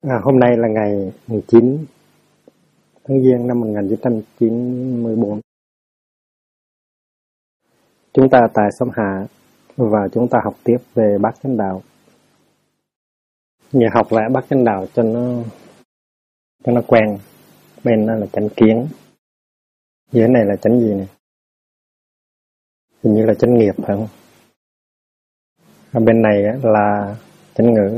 Hôm nay là ngày 19 tháng Giêng năm 1994. Chúng ta tại xóm Hạ và chúng ta học tiếp về Bát Chánh Đạo. Nhà học vẽ Bát Chánh Đạo cho nó quen. Bên đó là chánh kiến. Dưới này là chánh gì này? Hình như là chánh nghiệp phải không? Ở bên này là chánh ngữ.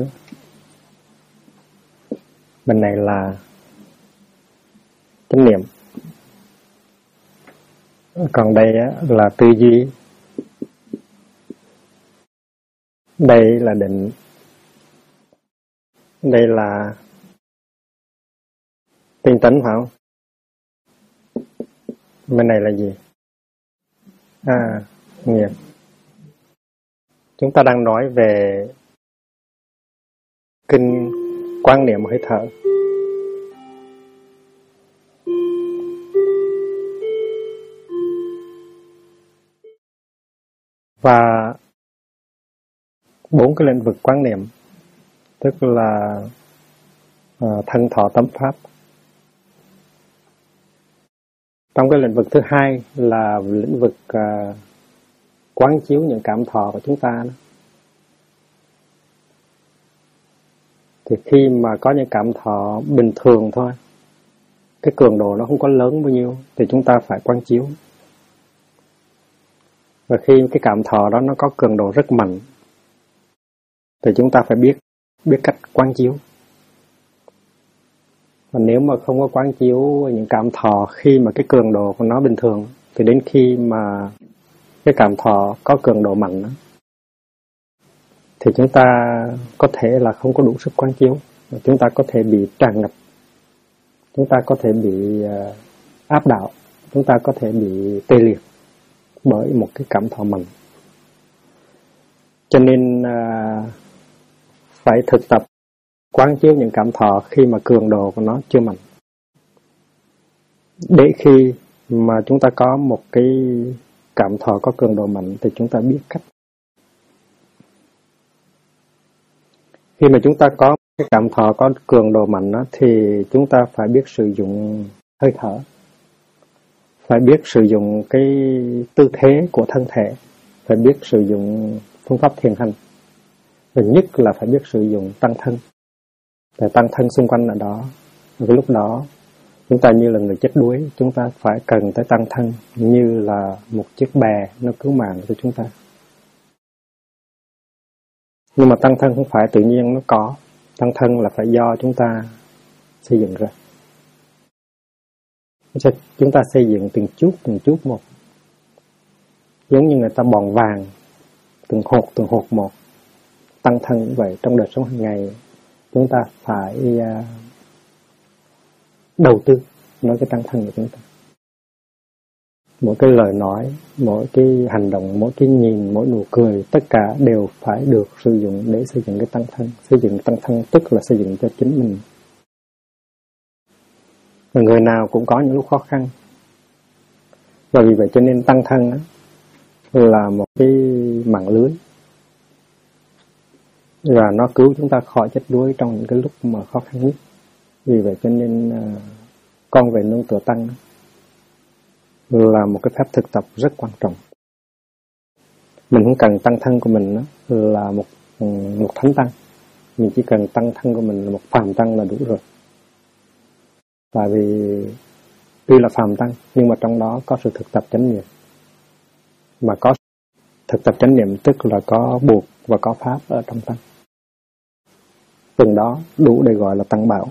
Bên này là chánh niệm. Còn đây là tư duy. Đây là định. Đây là tinh tấn phải không? Bên này là gì? Nghiệp. Chúng ta đang nói về kinh quan niệm hơi thở. Và 4 cái lĩnh vực quán niệm, tức là thân thọ tâm pháp. Trong cái lĩnh vực thứ hai là lĩnh vực quán chiếu những cảm thọ của chúng ta đó. Thì khi mà có những cảm thọ bình thường thôi, cái cường độ nó không có lớn bao nhiêu, thì chúng ta phải quán chiếu. Và khi cái cảm thọ đó nó có cường độ rất mạnh, thì chúng ta phải biết cách quán chiếu. Còn nếu mà không có quán chiếu những cảm thọ khi mà cái cường độ của nó bình thường, thì đến khi mà cái cảm thọ có cường độ mạnh đó, thì chúng ta có thể là không có đủ sức quán chiếu. Chúng ta có thể bị tràn ngập, chúng ta có thể bị áp đảo, chúng ta có thể bị tê liệt bởi một cái cảm thọ mạnh. Cho nên phải thực tập quán chiếu những cảm thọ khi mà cường độ của nó chưa mạnh, để khi mà chúng ta có một cái cảm thọ có cường độ mạnh thì chúng ta biết cách. Khi mà chúng ta có cái cảm thọ có cường độ mạnh đó, thì chúng ta phải biết sử dụng hơi thở, phải biết sử dụng cái tư thế của thân thể, phải biết sử dụng phương pháp thiền hành, và nhất là phải biết sử dụng tăng thân. Để tăng thân xung quanh ở đó, cái lúc đó chúng ta như là người chết đuối, chúng ta phải cần tới tăng thân như là một chiếc bè nó cứu mạng cho chúng ta. Nhưng mà tăng thân không phải tự nhiên nó có, tăng thân là phải do chúng ta xây dựng ra. Chúng ta xây dựng từng chút một, giống như người ta bòn vàng từng hột một. Tăng thân cũng vậy, trong đời sống hàng ngày chúng ta phải đầu tư nói cái tăng thân của chúng ta. Mỗi cái lời nói, mỗi cái hành động, mỗi cái nhìn, mỗi nụ cười, tất cả đều phải được sử dụng để xây dựng cái tăng thân. Xây dựng tăng thân tức là xây dựng cho chính mình. Và người nào cũng có những lúc khó khăn. Và vì vậy cho nên tăng thân đó là một cái mạng lưới, và nó cứu chúng ta khỏi chết đuối trong những cái lúc mà khó khăn nhất. Vì vậy cho nên con về nương tựa tăng là một cái phép thực tập rất quan trọng. Mình không cần tăng thân của mình là một thánh tăng, mình chỉ cần tăng thân của mình là một phàm tăng là đủ rồi. Tại vì tuy là phàm tăng nhưng mà trong đó có sự thực tập chánh niệm, mà có thực tập chánh niệm tức là có buộc và có pháp ở trong tăng. Từng đó đủ để gọi là tăng bảo.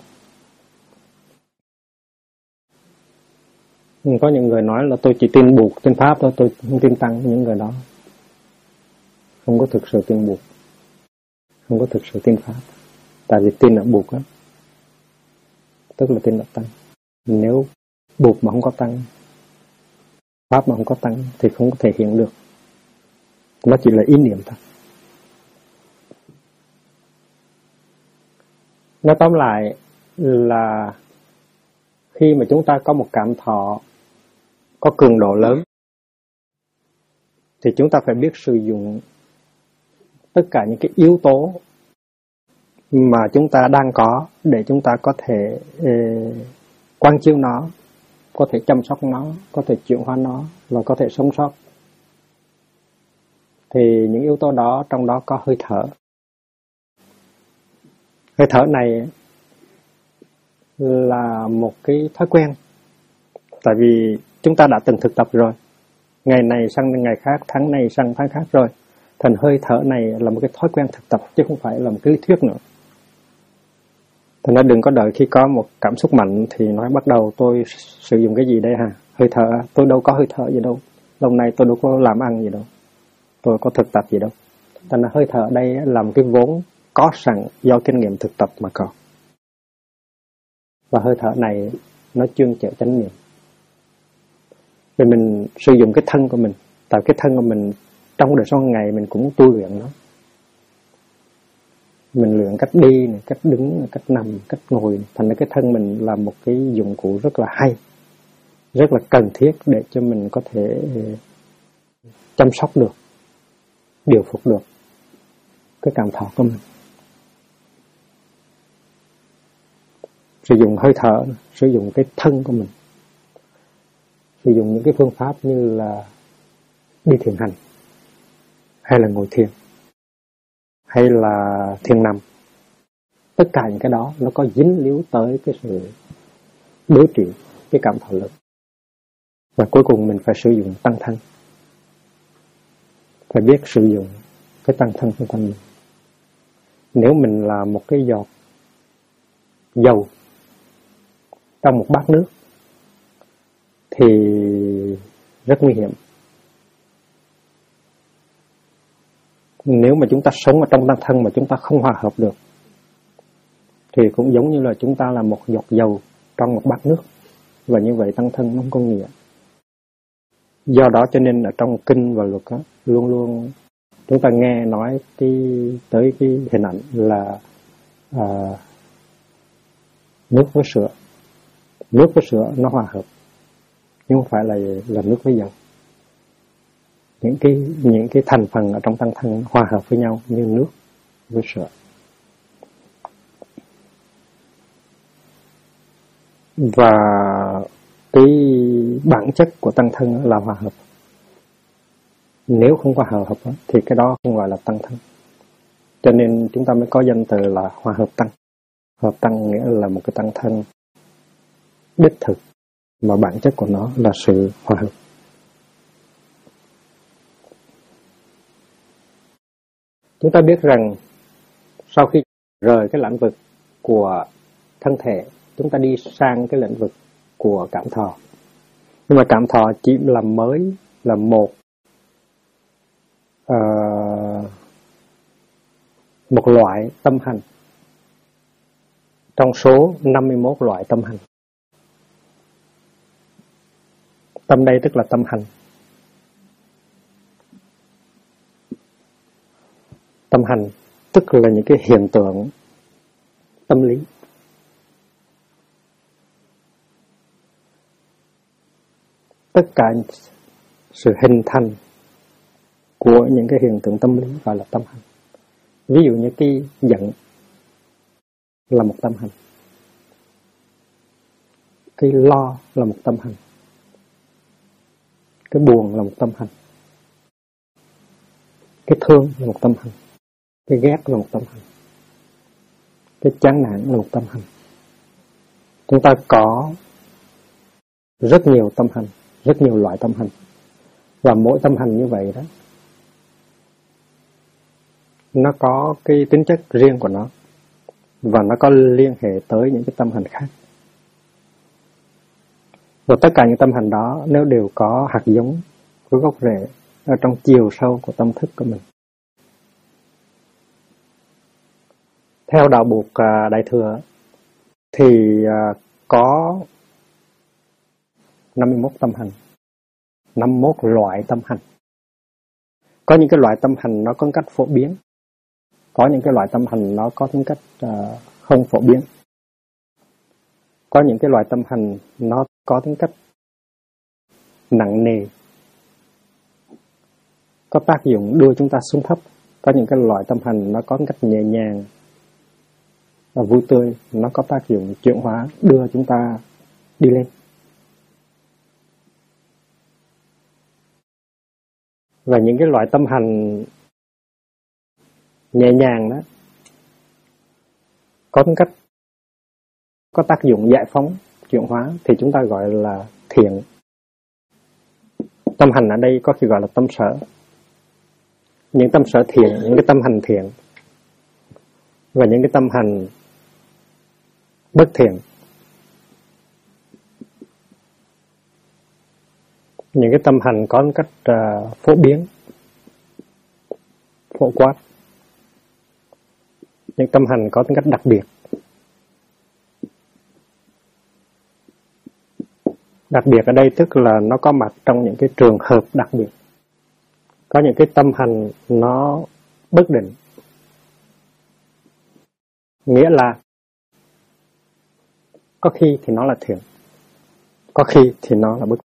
Nhưng có những người nói là tôi chỉ tin buộc, tin pháp thôi, tôi không tin tăng. Những người đó không có thực sự tin buộc, không có thực sự tin pháp. Tại vì tin ở buộc đó, tức là tin ở tăng. Nếu buộc mà không có tăng, pháp mà không có tăng thì không có thể hiện được. Nó chỉ là ý niệm thôi. Nói tóm lại là khi mà chúng ta có một cảm thọ có cường độ lớn, thì chúng ta phải biết sử dụng tất cả những cái yếu tố mà chúng ta đang có để chúng ta có thể quán chiếu nó, có thể chăm sóc nó, có thể chuyển hóa nó và có thể sống sót. Thì những yếu tố đó, trong đó có hơi thở. Hơi thở này là một cái thói quen. Tại vì chúng ta đã từng thực tập rồi. Ngày này sang ngày khác, tháng này sang tháng khác rồi. Thành hơi thở này là một cái thói quen thực tập chứ không phải là một cái lý thuyết nữa. Thành ra đừng có đợi khi có một cảm xúc mạnh thì nói bắt đầu tôi sử dụng cái gì đây hả? Hơi thở, tôi đâu có hơi thở gì đâu. Lâu nay tôi đâu có làm ăn gì đâu. Tôi có thực tập gì đâu. Thành ra hơi thở đây là một cái vốn có sẵn do kinh nghiệm thực tập mà có. Và hơi thở này nó chuyên chở chánh niệm. Vì mình sử dụng cái thân của mình. Tại cái thân của mình trong đời sống ngày mình cũng tu luyện nó. Mình luyện cách đi, cách đứng, cách nằm, cách ngồi. Thành ra cái thân mình là một cái dụng cụ rất là hay, rất là cần thiết để cho mình có thể chăm sóc được, điều phục được cái cảm thọ của mình. Sử dụng hơi thở, sử dụng cái thân của mình, sử dụng những cái phương pháp như là đi thiền hành, hay là ngồi thiền, hay là thiền nằm. Tất cả những cái đó nó có dính líu tới cái sự đối trị cái cảm thọ lực. Và cuối cùng mình phải sử dụng tăng thân. Phải biết sử dụng cái tăng thân của mình. Nếu mình là một cái giọt dầu trong một bát nước thì rất nguy hiểm. Nếu mà chúng ta sống ở trong tăng thân mà chúng ta không hòa hợp được thì cũng giống như là chúng ta là một giọt dầu trong một bát nước. Và như vậy tăng thân nó không có nghĩa. Do đó cho nên ở trong kinh và luật đó, luôn luôn chúng ta nghe nói tới cái hình ảnh là nước với sữa. Nước với sữa nó hòa hợp, nhưng không phải là nước với dầu. Những cái thành phần ở trong tăng thân hòa hợp với nhau như nước với sữa. Và cái bản chất của tăng thân là hòa hợp. Nếu không có hòa hợp thì cái đó không gọi là tăng thân. Cho nên chúng ta mới có danh từ là hòa hợp tăng. Hòa hợp tăng nghĩa là một cái tăng thân đích thực mà bản chất của nó là sự hòa hợp. Chúng ta biết rằng sau khi rời cái lĩnh vực của thân thể, chúng ta đi sang cái lĩnh vực của cảm thọ. Nhưng mà cảm thọ chỉ là mới, là một loại tâm hành trong số 51 loại tâm hành. Tâm đây tức là tâm hành. Tâm hành tức là những cái hiện tượng tâm lý. Tất cả sự hình thành của những cái hiện tượng tâm lý gọi là tâm hành. Ví dụ như cái giận là một tâm hành. Cái lo là một tâm hành. Cái buồn là một tâm hành. Cái thương là một tâm hành. Cái ghét là một tâm hành. Cái chán nản là một tâm hành. Chúng ta có rất nhiều tâm hành, rất nhiều loại tâm hành. Và mỗi tâm hành như vậy đó, nó có cái tính chất riêng của nó. Và nó có liên hệ tới những cái tâm hành khác. Và tất cả những tâm hành đó nếu đều có hạt giống, có gốc rễ ở trong chiều sâu của tâm thức của mình. Theo đạo buộc Đại Thừa thì có 51 tâm hành, 51 loại tâm hành. Có những cái loại tâm hành nó có cách phổ biến, có những cái loại tâm hành nó có tính cách không phổ biến. Có những cái loại tâm hành nó có tính cách nặng nề, có tác dụng đưa chúng ta xuống thấp. Có những cái loại tâm hành nó có tính cách nhẹ nhàng, và vui tươi, nó có tác dụng chuyển hóa, đưa chúng ta đi lên. Và những cái loại tâm hành nhẹ nhàng đó có tính cách, có tác dụng giải phóng, chuyển hóa thì chúng ta gọi là thiện. Tâm hành ở đây có khi gọi là tâm sở. Những tâm sở thiện, những cái tâm hành thiện và những cái tâm hành bất thiện. Những cái tâm hành có cách phổ biến, phổ quát. Những tâm hành có tính cách đặc biệt. Đặc biệt ở đây tức là nó có mặt trong những cái trường hợp đặc biệt. Có những cái tâm hành nó bất định. Nghĩa là có khi thì nó là thiện, có khi thì nó là bất.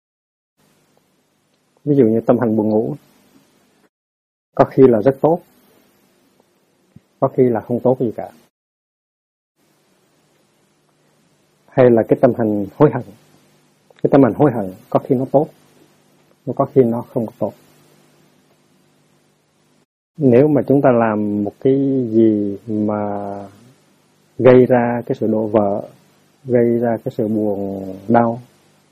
Ví dụ như tâm hành buồn ngủ, có khi là rất tốt, có khi là không tốt gì cả. Hay là cái tâm hành hối hận. Cái tâm hành hối hận có khi nó tốt, có khi nó không tốt. Nếu mà chúng ta làm một cái gì mà gây ra cái sự đổ vỡ, gây ra cái sự buồn đau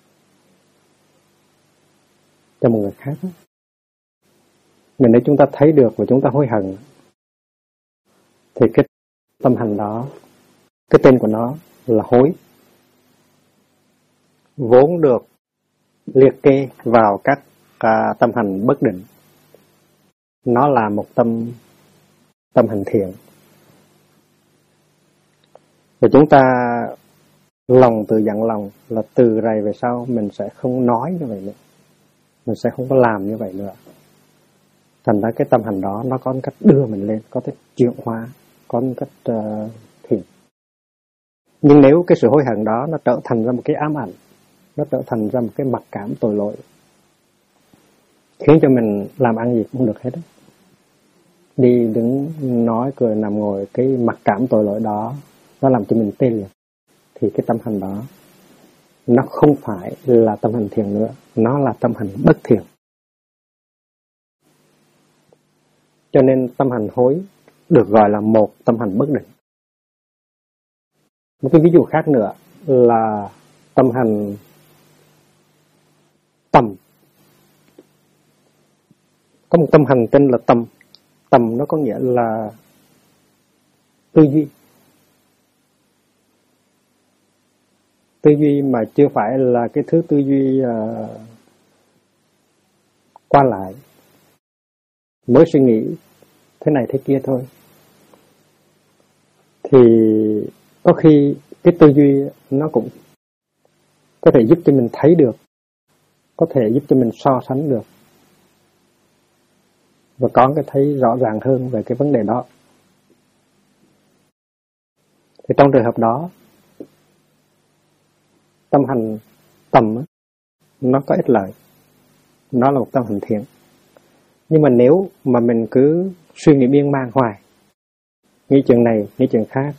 cho một người khác, mà nếu chúng ta thấy được và chúng ta hối hận thì cái tâm hành đó, cái tên của nó là hối, vốn được liệt kê vào các tâm hành bất định. Nó là một tâm hành thiện. Và chúng ta lòng tự dặn lòng là từ rày về sau mình sẽ không nói như vậy nữa, mình sẽ không có làm như vậy nữa. Thành ra cái tâm hành đó nó có cách đưa mình lên, có cách chuyển hóa, có cách thiện. Nhưng nếu cái sự hối hận đó nó trở thành ra một cái ám ảnh, nó trở thành ra một cái mặc cảm tội lỗi, khiến cho mình làm ăn gì cũng không được hết đó. Đi đứng nói cười nằm ngồi, cái mặc cảm tội lỗi đó nó làm cho mình tê liệt, thì cái tâm hành đó nó không phải là tâm hành thiện nữa, nó là tâm hành bất thiện. Cho nên tâm hành hối được gọi là một tâm hành bất định. Một cái ví dụ khác nữa là tâm hành tầm. Có một tâm hành tên là tầm. Tầm nó có nghĩa là tư duy. Tư duy mà chưa phải là cái thứ tư duy qua lại, mới suy nghĩ thế này thế kia thôi. Thì có khi cái tư duy nó cũng có thể giúp cho mình thấy được, có thể giúp cho mình so sánh được và có cái thấy rõ ràng hơn về cái vấn đề đó. Thì trong trường hợp đó, tâm hành tầm nó có ích lợi, nó là một tâm hành thiện. Nhưng mà nếu mà mình cứ suy nghĩ miên man hoài, nghĩ chuyện này, nghĩ chuyện khác,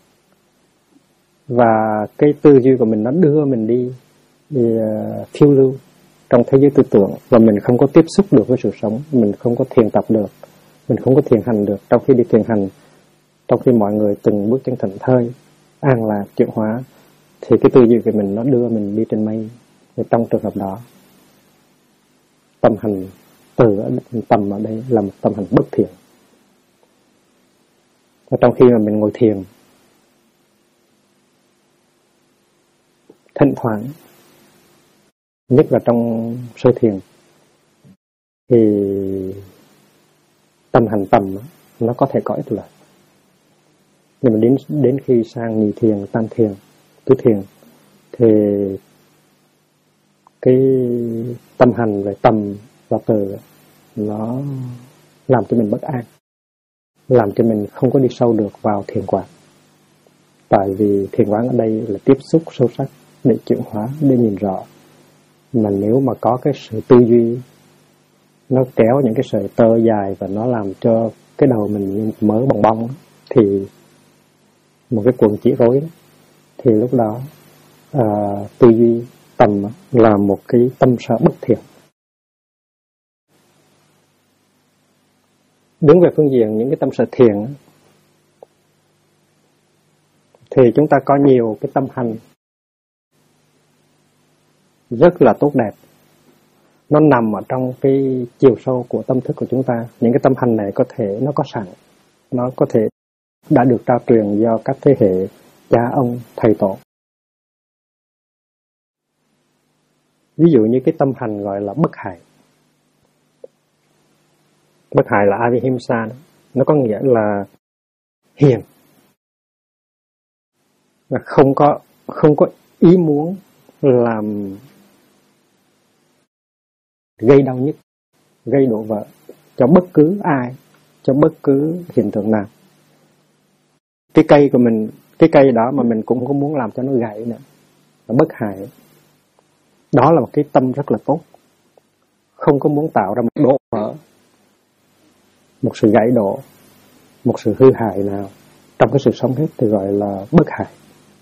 và cái tư duy của mình nó đưa mình đi phiêu lưu trong thế giới tư tưởng, và mình không có tiếp xúc được với sự sống, mình không có thiền tập được, mình không có thiền hành được. Trong khi đi thiền hành, trong khi mọi người từng bước chân thảnh thơi, an lạc, chuyển hóa, thì cái tư duy của mình nó đưa mình đi trên mây. Thì trong trường hợp đó, tâm hành tầm ở đây là một tâm hành bất thiện. Và trong khi mà mình ngồi thiền, thỉnh thoảng, nhất là trong sơ thiền, thì tâm hành tầm nó có thể có ích lợi. Nhưng mà đến khi sang nhị thiền, tam thiền, tứ thiền, thì cái tâm hành về tầm và từ nó làm cho mình bất an, làm cho mình không có đi sâu được vào thiền quán. Tại vì thiền quán ở đây là tiếp xúc sâu sắc để chuyển hóa, để nhìn rõ. Mà nếu mà có cái sự tư duy nó kéo những cái sợi tơ dài và nó làm cho cái đầu mình như mớ bong bong, thì một cái cuộn chỉ rối đó, thì lúc đó tư duy tầm là một cái tâm sở bất thiện. Đứng về phương diện những cái tâm sở thiện thì chúng ta có nhiều cái tâm hành rất là tốt đẹp. Nó nằm ở trong cái chiều sâu của tâm thức của chúng ta. Những cái tâm hành này có thể nó có sẵn, nó có thể đã được trao truyền do các thế hệ cha ông, thầy tổ. Ví dụ như cái tâm hành gọi là bất hại. Bất hại là Avihimsa, nó có nghĩa là hiền, và không có ý muốn làm gây đau nhức, gây đổ vỡ cho bất cứ ai, cho bất cứ hiện tượng nào. Cái cây của mình, cái cây đó mà mình cũng không có muốn làm cho nó gãy nữa, là bất hại. Đó là một cái tâm rất là tốt, không có muốn tạo ra một đổ vỡ, một sự gãy đổ, một sự hư hại nào trong cái sự sống hết, thì gọi là bất hại.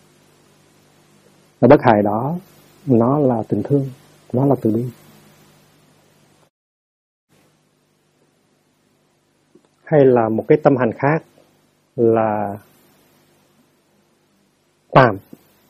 Và bất hại đó nó là tình thương, nó là từ bi. Hay là một cái tâm hành khác là tàm.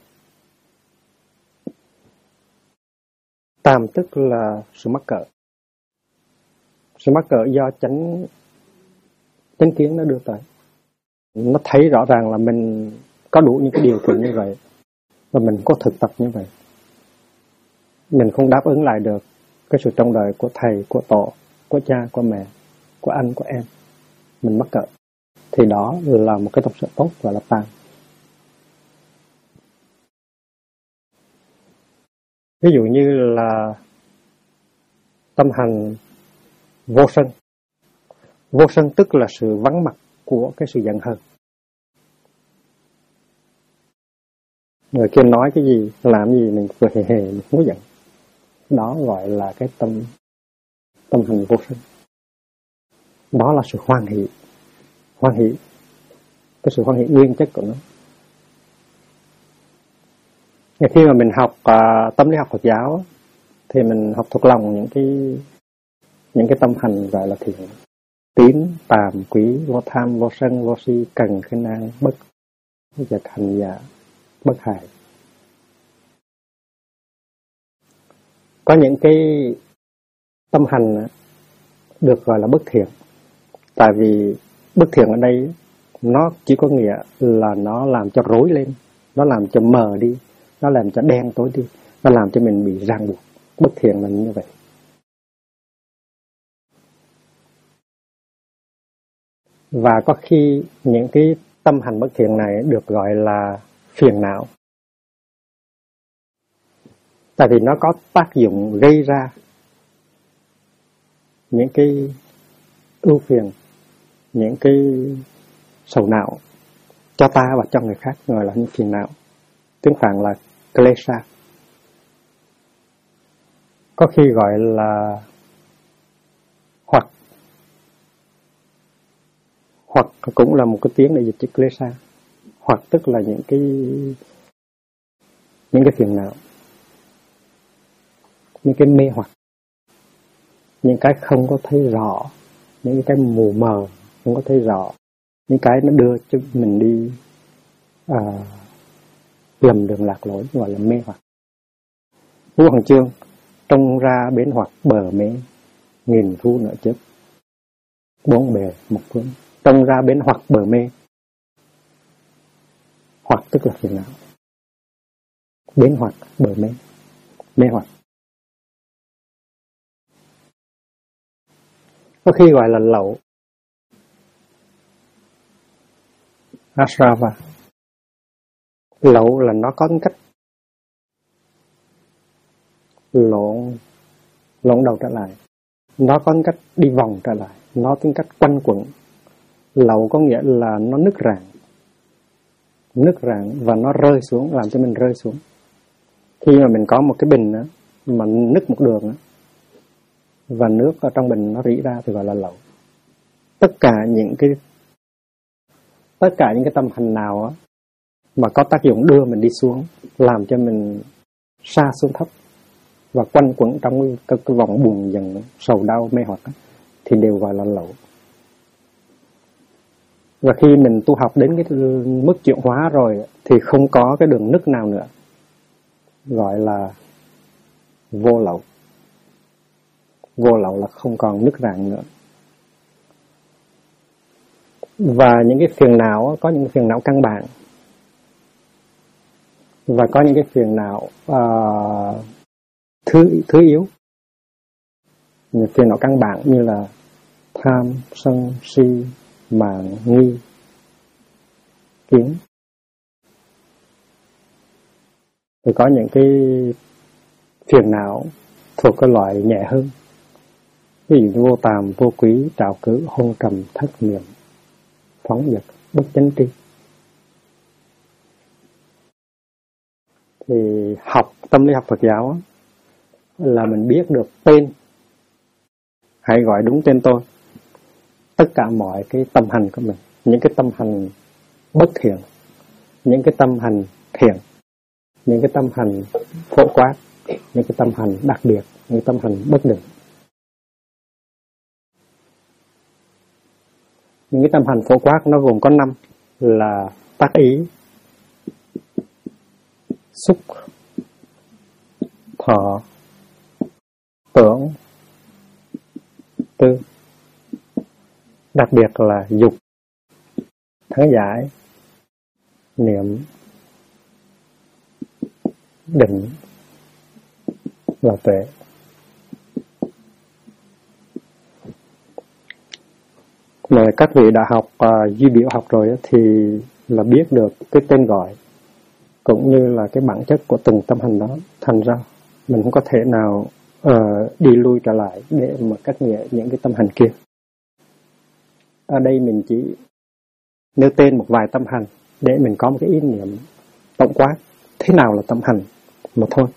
Tàm tức là sự mắc cỡ. Sự mắc cỡ do chánh kiến nó đưa tới. Nó thấy rõ ràng là mình có đủ những cái điều kiện như vậy, và mình có thực tập như vậy. Mình không đáp ứng lại được cái sự trông đợi của thầy, của tổ, của cha, của mẹ, của anh, của em. Mình mắc cỡ. Thì đó là một cái tâm sự tốt, gọi là tàm. Ví dụ như là tâm hành vô sân. Vô sân tức là sự vắng mặt của cái sự giận hờn. Người kia nói cái gì, làm gì mình cười hề hề, mình không có giận. Đó gọi là cái tâm hành vô sân. Đó là sự hoan hỷ. Hoan hỷ, cái sự hoan hỷ nguyên chất của nó. Khi mà mình học tâm lý học Phật giáo thì mình học thuộc lòng những cái tâm hành gọi là thiện. Tín, tàm, quý, vô tham, vô sân, vô si, cần, khinh an, bất giật, hành giả, bất hại. Có những cái tâm hành được gọi là bất thiện. Tại vì bất thiện ở đây nó chỉ có nghĩa là nó làm cho rối lên, nó làm cho mờ đi, nó làm cho đen tối đi, nó làm cho mình bị ràng buộc. Bất thiện là như vậy. Và có khi những cái tâm hành bất thiện này được gọi là phiền não. Tại vì nó có tác dụng gây ra những cái ưu phiền, những cái sầu não cho ta và cho người khác, gọi là những phiền não. Tiếng Phạn là klesha. Có khi gọi là hoặc cũng là một cái tiếng để dịch chữ klesha. Hoặc tức là những cái phiền não, những cái mê hoặc, những cái không có thấy rõ, những cái mù mờ không có thấy rõ, những cái nó đưa cho mình đi lầm đường lạc lối, gọi là mê hoặc. Vua Hoàng Chương trông ra bến hoặc bờ mê, nghìn thu nợ chết, bốn bề một phương. Trông ra bến hoặc bờ mê. Hoặc tức là phiền não, bến hoặc bờ mê, mê hoặc. Có khi gọi là lậu, asrava. Lậu là nó có cách lộn đầu trở lại, nó có cách đi vòng trở lại, nó có cách quanh quẩn. Lậu có nghĩa là nó nứt rạn và nó rơi xuống, làm cho mình rơi xuống. Khi mà mình có một cái bình đó, mà nứt một đường đó, và nước ở trong bình nó rỉ ra thì gọi là lậu. Tất cả những cái tâm hành nào đó, mà có tác dụng đưa mình đi xuống, làm cho mình sa xuống thấp và quanh quẩn trong cái vòng buồn giận, sầu đau, mê hoặc thì đều gọi là lậu. Và khi mình tu học đến cái mức chuyển hóa rồi thì không có cái đường nứt nào nữa, gọi là vô lậu. Vô lậu là không còn nứt rạn nữa. Và những cái phiền não, có những cái phiền não căn bản và có những cái phiền não thứ yếu. Những phiền não căn bản như là tham, sân, si, mạn, nghi, kiến. Thì có những cái phiền não thuộc cái loại nhẹ hơn, ví dụ như vô tàm, vô quý, trạo cử, hôn trầm, thất niệm, phóng dật, bất chánh tri. Thì học tâm lý học Phật giáo là mình biết được tên, hãy gọi đúng tên tôi, tất cả mọi cái tâm hành của mình, những cái tâm hành bất thiện, những cái tâm hành thiện, những cái tâm hành phổ quát, những cái tâm hành đặc biệt, những tâm hành bất định. Những cái tâm hành phổ quát nó gồm có 5 là tác ý, xúc, thọ, tưởng, tư. Đặc biệt là dục, thắng giải, niệm, định và tuệ. Mà các vị đã học duy biểu học rồi thì là biết được cái tên gọi cũng như là cái bản chất của từng tâm hành đó. Thành ra mình không có thể nào đi lui trở lại để mà cách nghĩa những cái tâm hành kia. Ở đây mình chỉ nêu tên một vài tâm hành để mình có một cái ý niệm tổng quát thế nào là tâm hành mà thôi.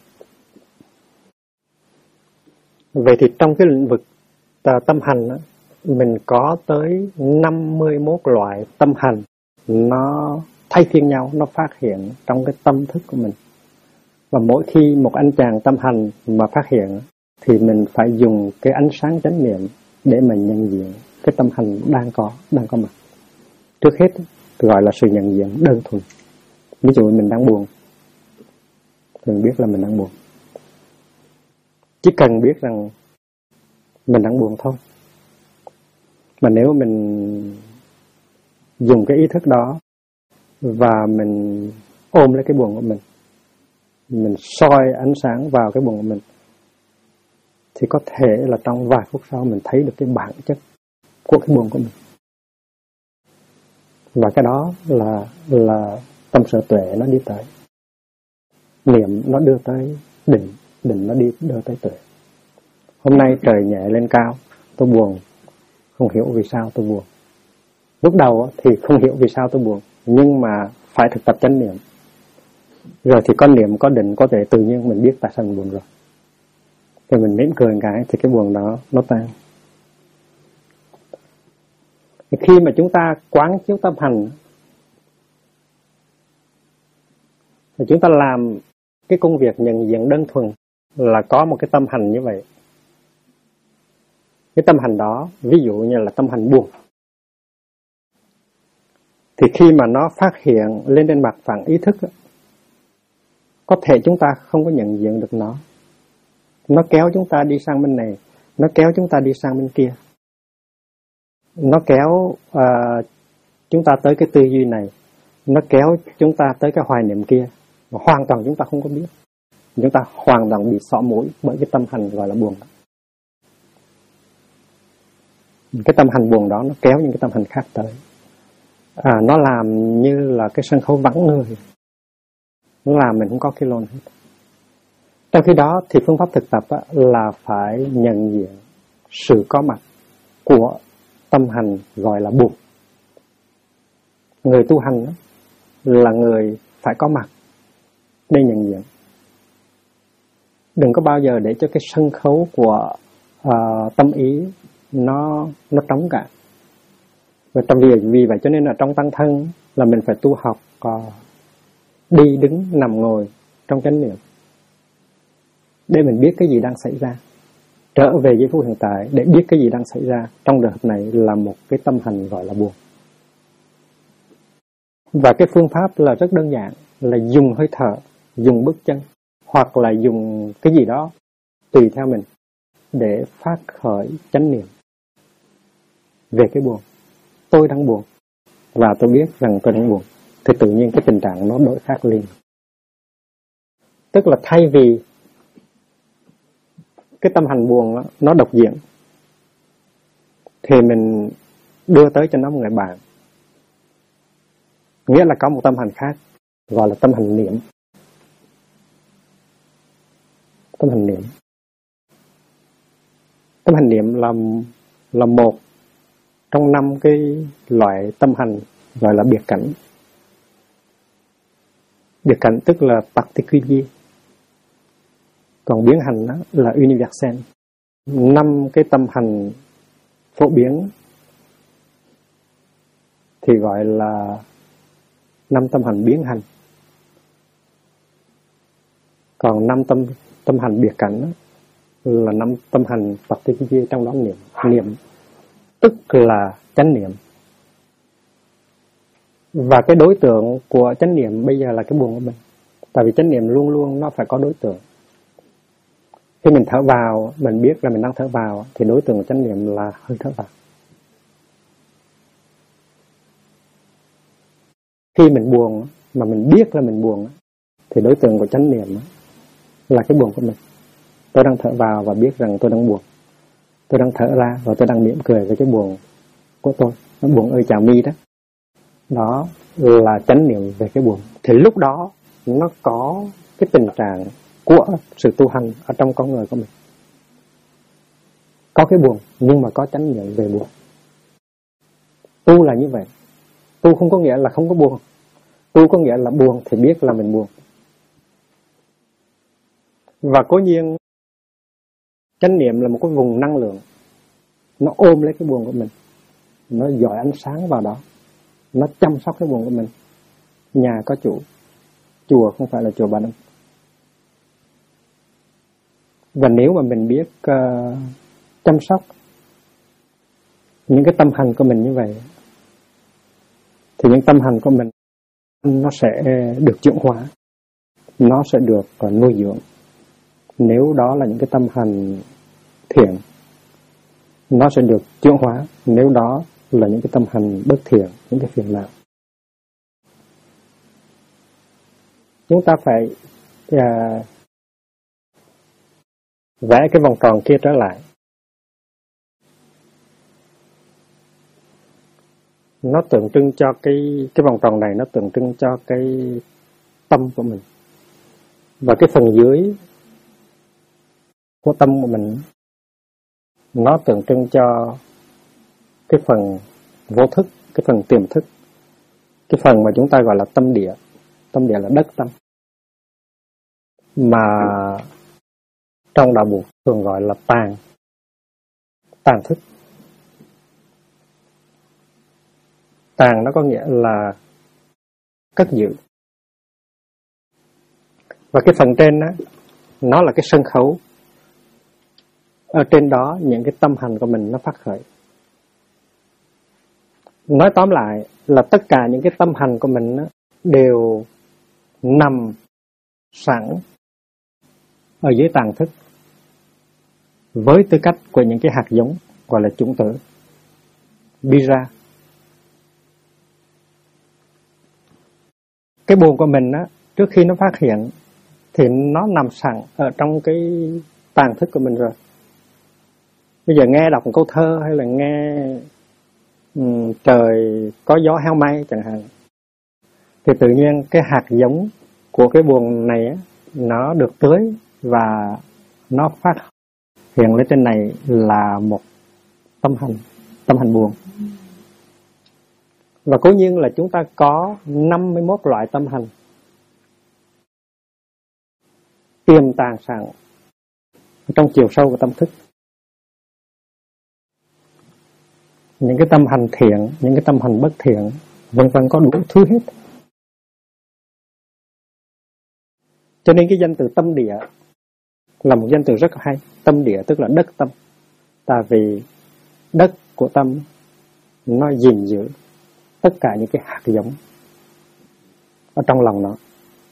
Vậy thì trong cái lĩnh vực tâm hành đó, mình có tới 51 loại tâm hành, nó thay phiên nhau, nó phát hiện trong cái tâm thức của mình. Và mỗi khi một anh chàng tâm hành mà phát hiện thì mình phải dùng cái ánh sáng chánh niệm để mà nhận diện cái tâm hành đang có mặt. Trước hết gọi là sự nhận diện đơn thuần. Ví dụ mình đang buồn thì mình biết là mình đang buồn. Chỉ cần biết rằng mình đang buồn thôi. Mà nếu mình dùng cái ý thức đó và mình ôm lấy cái buồn của mình soi ánh sáng vào cái buồn của mình, thì có thể là trong vài phút sau mình thấy được cái bản chất của cái buồn của mình. Và cái đó là tâm sở tuệ nó đi tới. Niệm nó đưa tới định, định nó đưa tới tuệ. Hôm nay trời nhẹ lên cao, tôi buồn, không hiểu vì sao tôi buồn. Lúc đầu thì không hiểu vì sao tôi buồn, nhưng mà phải thực tập chánh niệm. Rồi thì có niệm, có định, có tuệ, tự nhiên mình biết tại sao mình buồn rồi. Thì mình mỉm cười một cái thì cái buồn đó nó tan. Khi mà chúng ta quán chiếu tâm hành thì chúng ta làm cái công việc nhận diện đơn thuần là có một cái tâm hành như vậy. Cái tâm hành đó ví dụ như là tâm hành buồn, thì khi mà nó phát hiện lên trên mặt phẳng ý thức, có thể chúng ta không có nhận diện được nó. Nó kéo chúng ta đi sang bên này, nó kéo chúng ta đi sang bên kia. Nó kéo chúng ta tới cái tư duy này, nó kéo chúng ta tới cái hoài niệm kia. Mà hoàn toàn chúng ta không có biết. Chúng ta hoàn toàn bị xỏ mũi bởi cái tâm hành gọi là buồn. Cái tâm hành buồn đó nó kéo những cái tâm hành khác tới. Nó làm như là cái sân khấu vắng người. Nó làm mình không có cái lồn hết. Trong khi đó thì phương pháp thực tập là phải nhận diện sự có mặt của tâm hành gọi là buồn. Người tu hành là người phải có mặt để nhận diện. Đừng có bao giờ để cho cái sân khấu của tâm ý nó trống cả. Và vì vậy cho nên là trong tăng thân là mình phải tu học đi đứng nằm ngồi trong chánh niệm để mình biết cái gì đang xảy ra, trở về giây phút hiện tại để biết cái gì đang xảy ra trong trường hợp này là một cái tâm hành gọi là buồn. Và cái phương pháp là rất đơn giản, là dùng hơi thở, dùng bước chân, hoặc là dùng cái gì đó tùy theo mình để phát khởi chánh niệm về cái buồn. Tôi đang buồn và tôi biết rằng tôi đang buồn, thì tự nhiên cái tình trạng nó đổi khác liền. Tức là thay vì cái tâm hành buồn đó, nó độc diện, thì mình đưa tới cho nó một người bạn, nghĩa là có một tâm hành khác gọi là tâm hành niệm. Tâm hành niệm, tâm hành niệm là một trong 5 cái loại tâm hành gọi là biệt cảnh. Biệt cảnh tức là particulier, còn biến hành đó là universel. 5 cái tâm hành phổ biến thì gọi là 5 tâm hành biến hành, còn 5 tâm hành biệt cảnh đó là 5 tâm hành particulier, trong đó niệm tức là chánh niệm. Và cái đối tượng của chánh niệm bây giờ là cái buồn của mình. Tại vì chánh niệm luôn luôn nó phải có đối tượng. Khi mình thở vào, mình biết là mình đang thở vào, thì đối tượng của chánh niệm là hơi thở vào. Khi mình buồn mà mình biết là mình buồn, thì đối tượng của chánh niệm là cái buồn của mình. Tôi đang thở vào và biết rằng tôi đang buồn. Tôi đang thở ra và tôi đang mỉm cười với cái buồn của tôi. Nó buồn ơi chào mi đó. Đó là chánh niệm về cái buồn. Thì lúc đó nó có cái tình trạng của sự tu hành ở trong con người của mình. Có cái buồn nhưng mà có chánh niệm về buồn. Tu là như vậy. Tu không có nghĩa là không có buồn. Tu có nghĩa là buồn thì biết là mình buồn. Và cố nhiên chánh niệm là một cái vùng năng lượng, nó ôm lấy cái buồn của mình, nó dọi ánh sáng vào đó, nó chăm sóc cái buồn của mình. Nhà có chủ, chùa không phải là chùa Bà Đâm. Và nếu mà mình biết chăm sóc những cái tâm hành của mình như vậy, thì những tâm hành của mình nó sẽ được chuyển hóa, nó sẽ được nuôi dưỡng. Nếu đó là những cái tâm hành thiện, nó sẽ được chuyển hóa. Nếu đó là những cái tâm hành bất thiện, những cái phiền não, chúng ta phải vẽ cái vòng tròn kia trở lại. Nó tượng trưng cho cái vòng tròn này, nó tượng trưng cho cái tâm của mình. Và cái phần dưới của tâm của mình, nó tượng trưng cho cái phần vô thức, cái phần tiềm thức, cái phần mà chúng ta gọi là tâm địa. Tâm địa là đất tâm, mà trong đạo Phật thường gọi là tàng thức. Tàng nó có nghĩa là cất giữ. Và cái phần trên đó, nó là cái sân khấu. Ở trên đó những cái tâm hành của mình nó phát khởi. Nói tóm lại là tất cả những cái tâm hành của mình đều nằm sẵn ở dưới tàng thức, với tư cách của những cái hạt giống gọi là chủng tử, Bija. Cái buồn của mình trước khi nó phát hiện thì nó nằm sẵn ở trong cái tàng thức của mình rồi. Bây giờ nghe đọc một câu thơ hay là nghe trời có gió heo may chẳng hạn, thì tự nhiên cái hạt giống của cái buồn này nó được tưới và nó phát hiện lên trên này là một tâm hành buồn. Và cố nhiên là chúng ta có 51 loại tâm hành tiềm tàng sẵn trong chiều sâu của tâm thức. Những cái tâm hành thiện, những cái tâm hành bất thiện, vân vân, có đủ thứ hết. Cho nên cái danh từ tâm địa là một danh từ rất hay. Tâm địa tức là đất tâm. Tại vì đất của tâm nó gìn giữ tất cả những cái hạt giống ở trong lòng nó.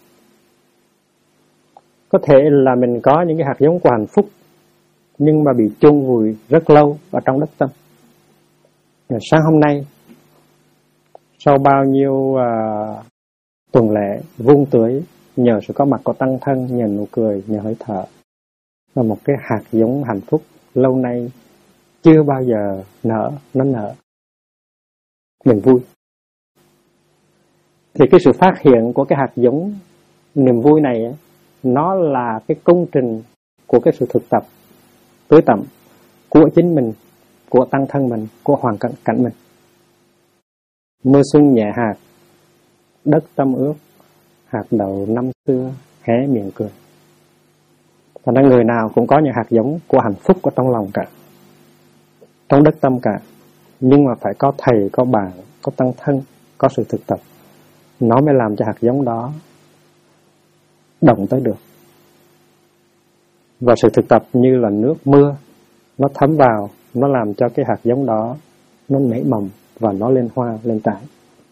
Có thể là mình có những cái hạt giống của hạnh phúc, nhưng mà bị chôn vùi rất lâu ở trong đất tâm. Sáng hôm nay, sau bao nhiêu tuần lễ vun tưới, nhờ sự có mặt của tăng thân, nhờ nụ cười, nhờ hơi thở, là một cái hạt giống hạnh phúc lâu nay chưa bao giờ nở, nó nở. Mình vui. Thì cái sự phát hiện của cái hạt giống niềm vui này, nó là cái công trình của cái sự thực tập tối tăm của chính mình, của tăng thân mình, của hoàn cảnh mình. Mưa xuân nhẹ hạt, đất tâm ướt, hạt đậu năm xưa hé miệng cười. Thành ra người nào cũng có những hạt giống của hạnh phúc ở trong lòng cả, trong đất tâm cả. Nhưng mà phải có thầy, có bạn, có tăng thân, có sự thực tập, nó mới làm cho hạt giống đó động tới được. Và sự thực tập như là nước mưa, nó thấm vào, nó làm cho cái hạt giống đó nó nảy mầm và nó lên hoa, lên trái.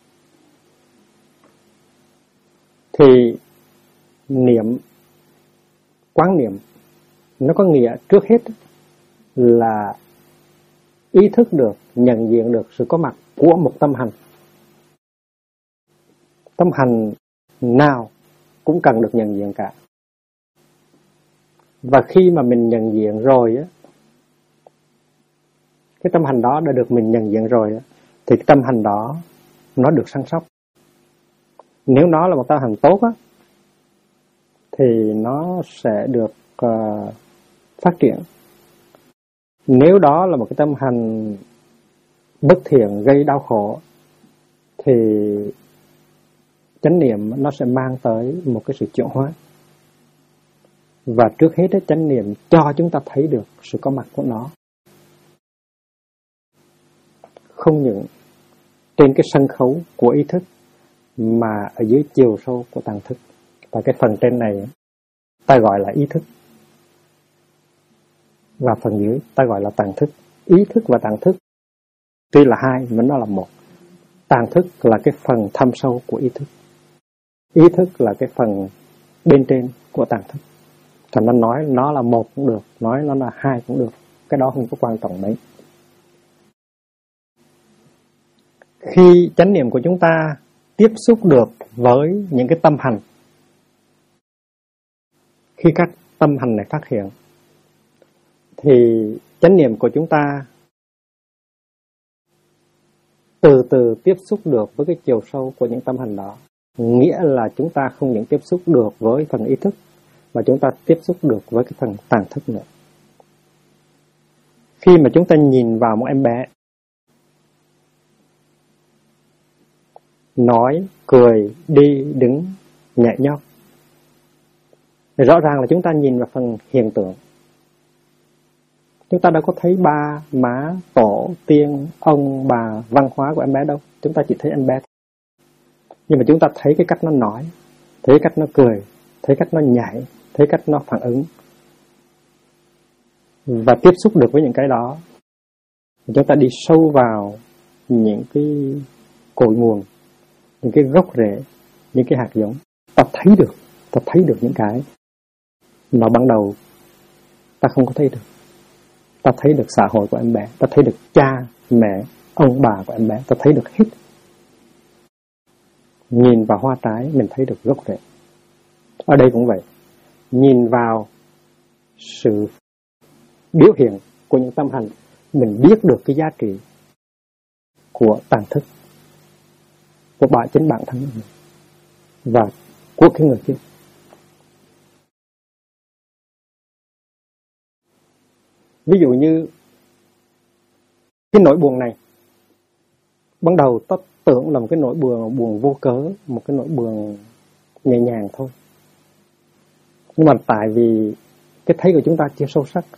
Thì niệm, quán niệm, nó có nghĩa trước hết là ý thức được, nhận diện được sự có mặt của một tâm hành. Tâm hành nào cũng cần được nhận diện cả. Và khi mà mình nhận diện rồi á, cái tâm hành đó đã được mình nhận diện rồi á, thì cái tâm hành đó nó được săn sóc. Nếu nó là một tâm hành tốt á, thì nó sẽ được phát triển. Nếu đó là một cái tâm hành bất thiện gây đau khổ, thì chánh niệm nó sẽ mang tới một cái sự chuyển hóa. Và trước hết chánh niệm cho chúng ta thấy được sự có mặt của nó, không những trên cái sân khấu của ý thức, mà ở dưới chiều sâu của tàng thức. Và cái phần trên này ta gọi là ý thức, và phần dưới ta gọi là tàng thức. Ý thức và tàng thức tuy là hai mà nó là một. Tàng thức là cái phần thâm sâu của ý thức, ý thức là cái phần bên trên của tàng thức. Thành ra nói nó là một cũng được, nói nó là hai cũng được, cái đó không có quan trọng mấy. Khi chánh niệm của chúng ta tiếp xúc được với những cái tâm hành, khi các tâm hành này phát hiện, thì chánh niệm của chúng ta từ từ tiếp xúc được với cái chiều sâu của những tâm hành đó. Nghĩa là chúng ta không những tiếp xúc được với phần ý thức, mà chúng ta tiếp xúc được với cái phần tàng thức nữa. Khi mà chúng ta nhìn vào một em bé, nói, cười, đi, đứng, nhảy nhót, thì rõ ràng là chúng ta nhìn vào phần hiện tượng. Chúng ta đâu có thấy ba, má, tổ, tiên, ông, bà, văn hóa của em bé đâu. Chúng ta chỉ thấy em bé. Nhưng mà chúng ta thấy cái cách nó nói, thấy cách nó cười, thấy cách nó nhảy, thấy cách nó phản ứng. Và tiếp xúc được với những cái đó, chúng ta đi sâu vào những cái cội nguồn, những cái gốc rễ, những cái hạt giống. Ta thấy được những cái mà ban đầu ta không có thấy được. Ta thấy được xã hội của em bé, ta thấy được cha, mẹ, ông bà của em bé, ta thấy được hết. Nhìn vào hoa trái, mình thấy được gốc rễ. Ở đây cũng vậy. Nhìn vào sự biểu hiện của những tâm hành, mình biết được cái giá trị của tàng thức, của chính bản thân mình và của cái người kia. Ví dụ như cái nỗi buồn này, ban đầu ta tưởng là một cái nỗi buồn vô cớ, một cái nỗi buồn nhẹ nhàng thôi. Nhưng mà tại vì cái thấy của chúng ta chưa sâu sắc,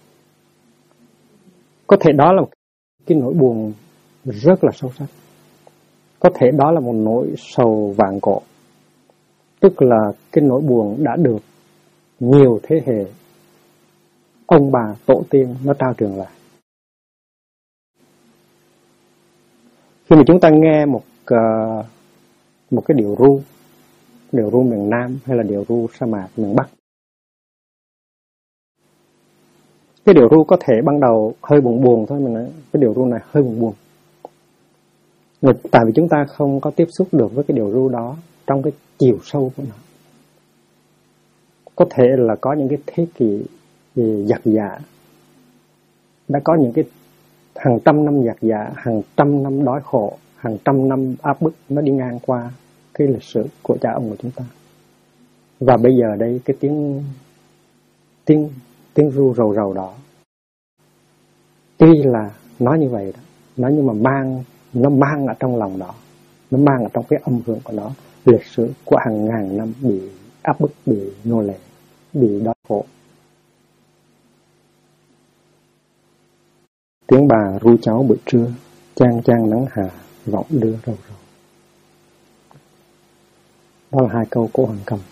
có thể đó là một cái nỗi buồn rất là sâu sắc. Có thể đó là một nỗi sầu vạn cổ. tức là cái nỗi buồn đã được nhiều thế hệ ông bà tổ tiên nó trao truyền lại. Khi mà chúng ta nghe một cái điệu ru miền Nam hay là điệu ru sa mạc miền Bắc, cái điệu ru có thể ban đầu hơi buồn thôi, mình nói cái điệu ru này hơi buồn. Tại vì chúng ta không có tiếp xúc được với cái điệu ru đó trong cái chiều sâu của nó. Có thể là có những cái thế kỷ giặc giả, đã có những cái hàng trăm năm giặc giả, hàng trăm năm đói khổ, hàng trăm năm áp bức nó đi ngang qua cái lịch sử của cha ông của chúng ta. Và bây giờ đây cái tiếng ru rầu đó, tuy là nói như vậy đó, nói nhưng mà nó mang ở trong lòng đó, nó mang ở trong cái âm hưởng của nó lịch sử của hàng ngàn năm bị áp bức, bị nô lệ, bị đói khổ. Tiếng bà ru cháu buổi trưa, chang chang nắng hà vọng đưa rầu rầu. Đó là hai câu của Hoàng Cầm.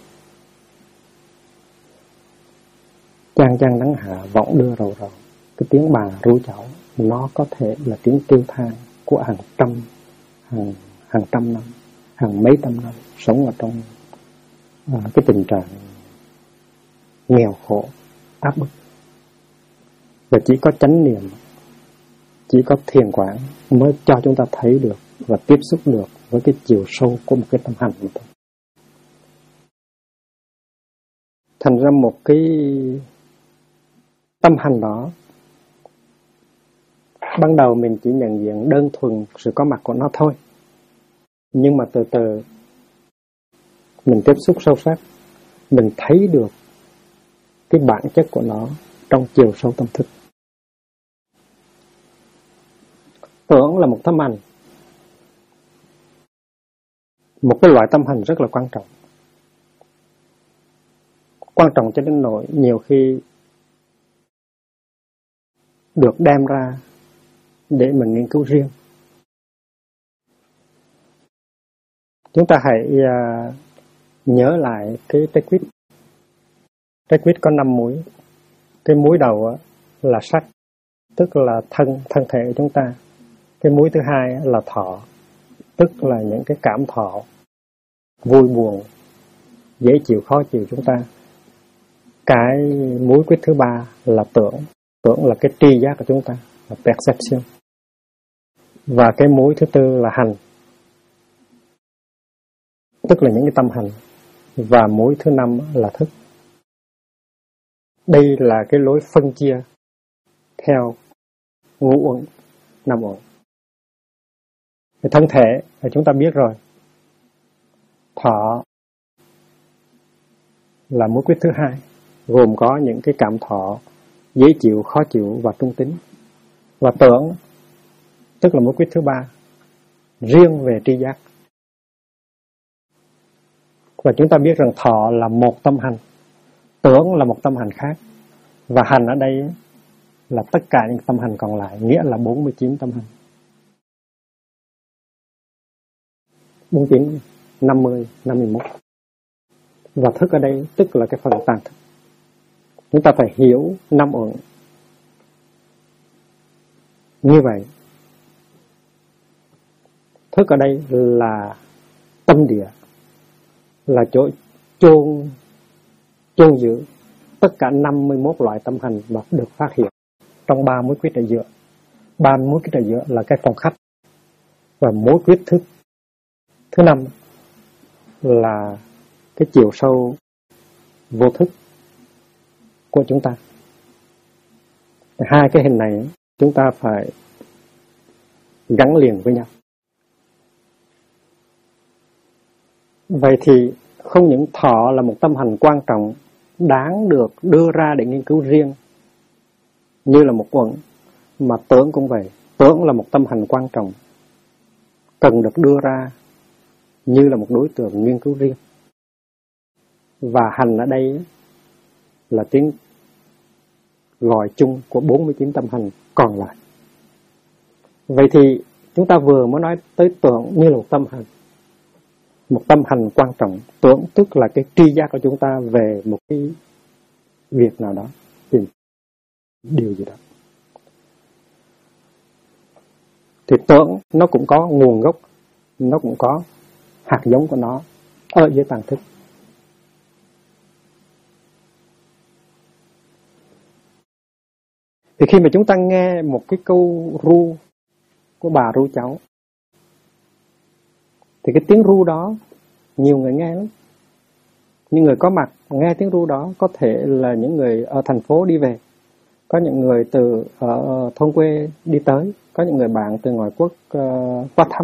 Chang chang nắng hà vọng đưa rầu rầu. Cái tiếng bà ru cháu nó có thể là tiếng kêu than của hàng trăm năm, hàng mấy trăm năm sống ở trong cái tình trạng nghèo khổ, áp bức. Và chỉ có chánh niệm, chỉ có thiền quán mới cho chúng ta thấy được và tiếp xúc được với cái chiều sâu của một cái tâm hành mà thôi. Thành ra một cái tâm hành đó, ban đầu mình chỉ nhận diện đơn thuần sự có mặt của nó thôi. Nhưng mà từ từ mình tiếp xúc sâu sắc, mình thấy được cái bản chất của nó trong chiều sâu tâm thức. Tưởng là một tâm hành, một cái loại tâm hành rất là quan trọng. Quan trọng cho đến nỗi nhiều khi được đem ra để mình nghiên cứu riêng. Chúng ta hãy nhớ lại cái trái quýt. Trái quýt có 5 múi. Cái múi đầu là sắc, tức là thân thể của chúng ta. Cái múi thứ hai là thọ, tức là những cái cảm thọ vui buồn, dễ chịu khó chịu chúng ta. Cái múi quýt thứ ba là tưởng là cái tri giác của chúng ta, là perception. Và cái múi thứ tư là hành, tức là những cái tâm hành. Và múi thứ 5 là thức. Đây là cái lối phân chia theo ngũ uẩn, 5 uẩn. Cái thân thể thì chúng ta biết rồi. Thọ là múi quýt thứ hai, gồm có những cái cảm thọ dễ chịu, khó chịu và trung tính. Và tưởng, tức là múi quýt thứ ba, riêng về tri giác. Và chúng ta biết rằng thọ là một tâm hành, tưởng là một tâm hành khác, và hành ở đây là tất cả những tâm hành còn lại, nghĩa là 49 tâm hành. 49, 50, 51. Và thức ở đây tức là cái phần tàn thức. Chúng ta phải hiểu 5 uẩn như vậy. Thức ở đây là tâm địa, là chỗ chôn giữ tất cả 51 loại tâm hành mà được phát hiện trong 3 múi quýt ở giữa. 3 múi quýt ở giữa là cái phòng khách, và múi quýt thứ 5 là cái chiều sâu vô thức của chúng ta. Hai cái hình này chúng ta phải gắn liền với nhau. Vậy thì không những thọ là một tâm hành quan trọng, đáng được đưa ra để nghiên cứu riêng như là một uẩn, mà tưởng cũng vậy. Tưởng là một tâm hành quan trọng, cần được đưa ra như là một đối tượng nghiên cứu riêng. Và hành ở đây là tiếng gọi chung của 49 tâm hành còn lại. Vậy thì chúng ta vừa mới nói tới tưởng như là một tâm hành. một tâm hành quan trọng. Tưởng tức là cái tri giác của chúng ta về một cái việc nào đó, tìm điều gì đó. Thì tưởng nó cũng có nguồn gốc, nó cũng có hạt giống của nó ở dưới tàng thức. Thì khi mà chúng ta nghe một cái câu ru của bà ru cháu, thì cái tiếng ru đó nhiều người nghe lắm. Những người có mặt nghe tiếng ru đó có thể là những người ở thành phố đi về, có những người từ ở thôn quê đi tới, có những người bạn từ ngoại quốc qua thăm.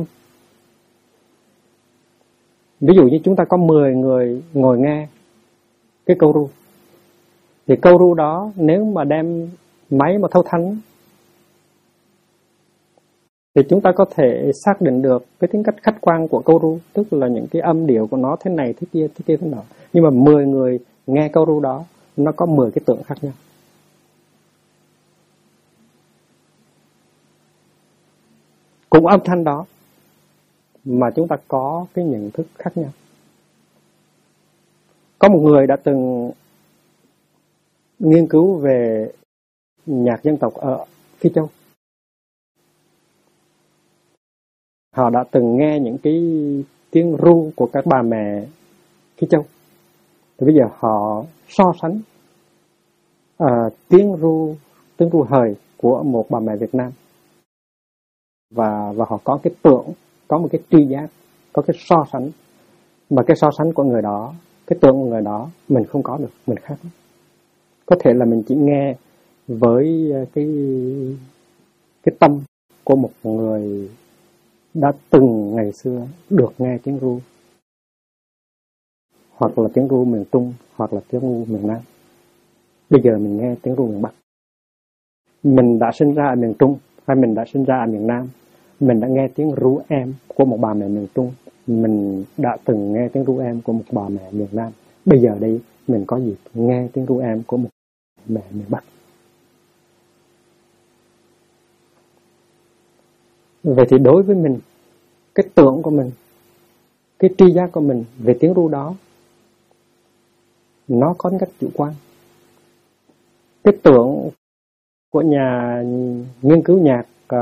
Ví dụ như chúng ta có 10 người ngồi nghe cái câu ru, thì câu ru đó nếu mà đem máy mà thâu thanh thì chúng ta có thể xác định được cái tính cách khách quan của câu ru, tức là những cái âm điệu của nó thế này, thế kia, thế nọ. Nhưng mà 10 người nghe câu ru đó, nó có 10 cái tượng khác nhau. Cũng âm thanh đó mà chúng ta có cái nhận thức khác nhau. Có một người đã từng nghiên cứu về nhạc dân tộc ở Phi Châu. Họ đã từng nghe những cái tiếng ru của các bà mẹ Phi Châu. Thì bây giờ họ so sánh tiếng ru hời của một bà mẹ Việt Nam và họ có cái tượng, có một cái tri giác, có cái so sánh. Mà cái so sánh của người đó, cái tượng của người đó mình không có được, mình khác. Có thể là mình chỉ nghe với cái tâm của một người đã từng ngày xưa được nghe tiếng ru, hoặc là tiếng ru miền Trung, hoặc là tiếng ru miền Nam. Bây giờ mình nghe tiếng ru miền Bắc. Mình đã sinh ra ở miền Trung hay mình đã sinh ra ở miền Nam, mình đã nghe tiếng ru em của một bà mẹ miền Trung, mình đã từng nghe tiếng ru em của một bà mẹ miền Nam. Bây giờ đây mình có dịp nghe tiếng ru em của một mẹ miền Bắc. Vậy thì đối với mình, cái tưởng của mình, cái tri giác của mình về tiếng ru đó, nó có cách chủ quan. Cái tưởng của nhà nghiên cứu nhạc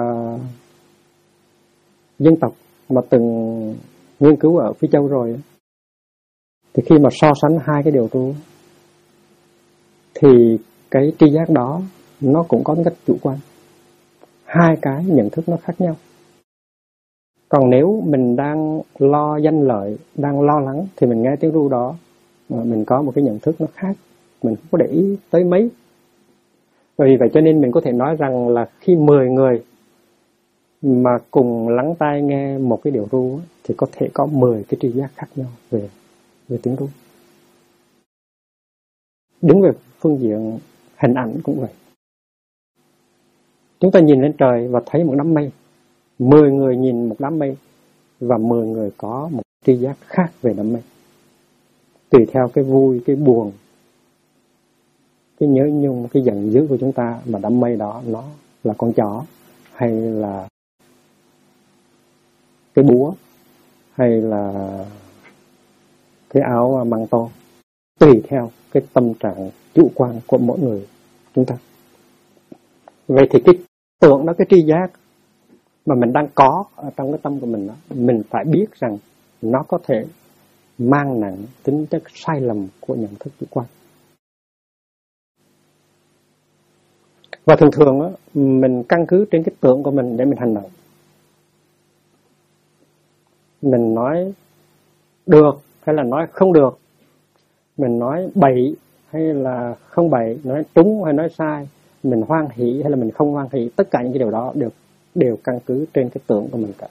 dân tộc mà từng nghiên cứu ở Phi Châu rồi, thì khi mà so sánh hai cái điều ru, thì cái tri giác đó nó cũng có cách chủ quan. Hai cái nhận thức nó khác nhau. Còn nếu mình đang lo danh lợi, đang lo lắng, thì mình nghe tiếng ru đó, mình có một cái nhận thức nó khác, mình không có để ý tới mấy. Vì vậy cho nên mình có thể nói rằng là khi 10 người mà cùng lắng tai nghe một cái điều ru, thì có thể có 10 cái tri giác khác nhau về tiếng ru. Đứng về phương diện hình ảnh cũng vậy. Chúng ta nhìn lên trời và thấy một đám mây. 10 người nhìn một đám mây và 10 người có một tri giác khác về đám mây. Tùy theo cái vui, cái buồn, cái nhớ nhung, cái giận dữ của chúng ta mà đám mây đó nó là con chó, hay là cái búa, hay là cái áo măng to. Tùy theo cái tâm trạng chủ quan của mỗi người chúng ta. Vậy thì cái tưởng đó, cái tri giác mà mình đang có ở trong cái tâm của mình đó, mình phải biết rằng nó có thể mang nặng tính chất sai lầm của nhận thức chủ quan. Và thường thường đó, mình căn cứ trên cái tưởng của mình để mình hành động. Mình nói được hay là nói không được, mình nói bậy hay là không bậy, nói trúng hay nói sai, mình hoan hỷ hay là mình không hoan hỷ, tất cả những cái điều đó đều căn cứ trên cái tưởng của mình cả.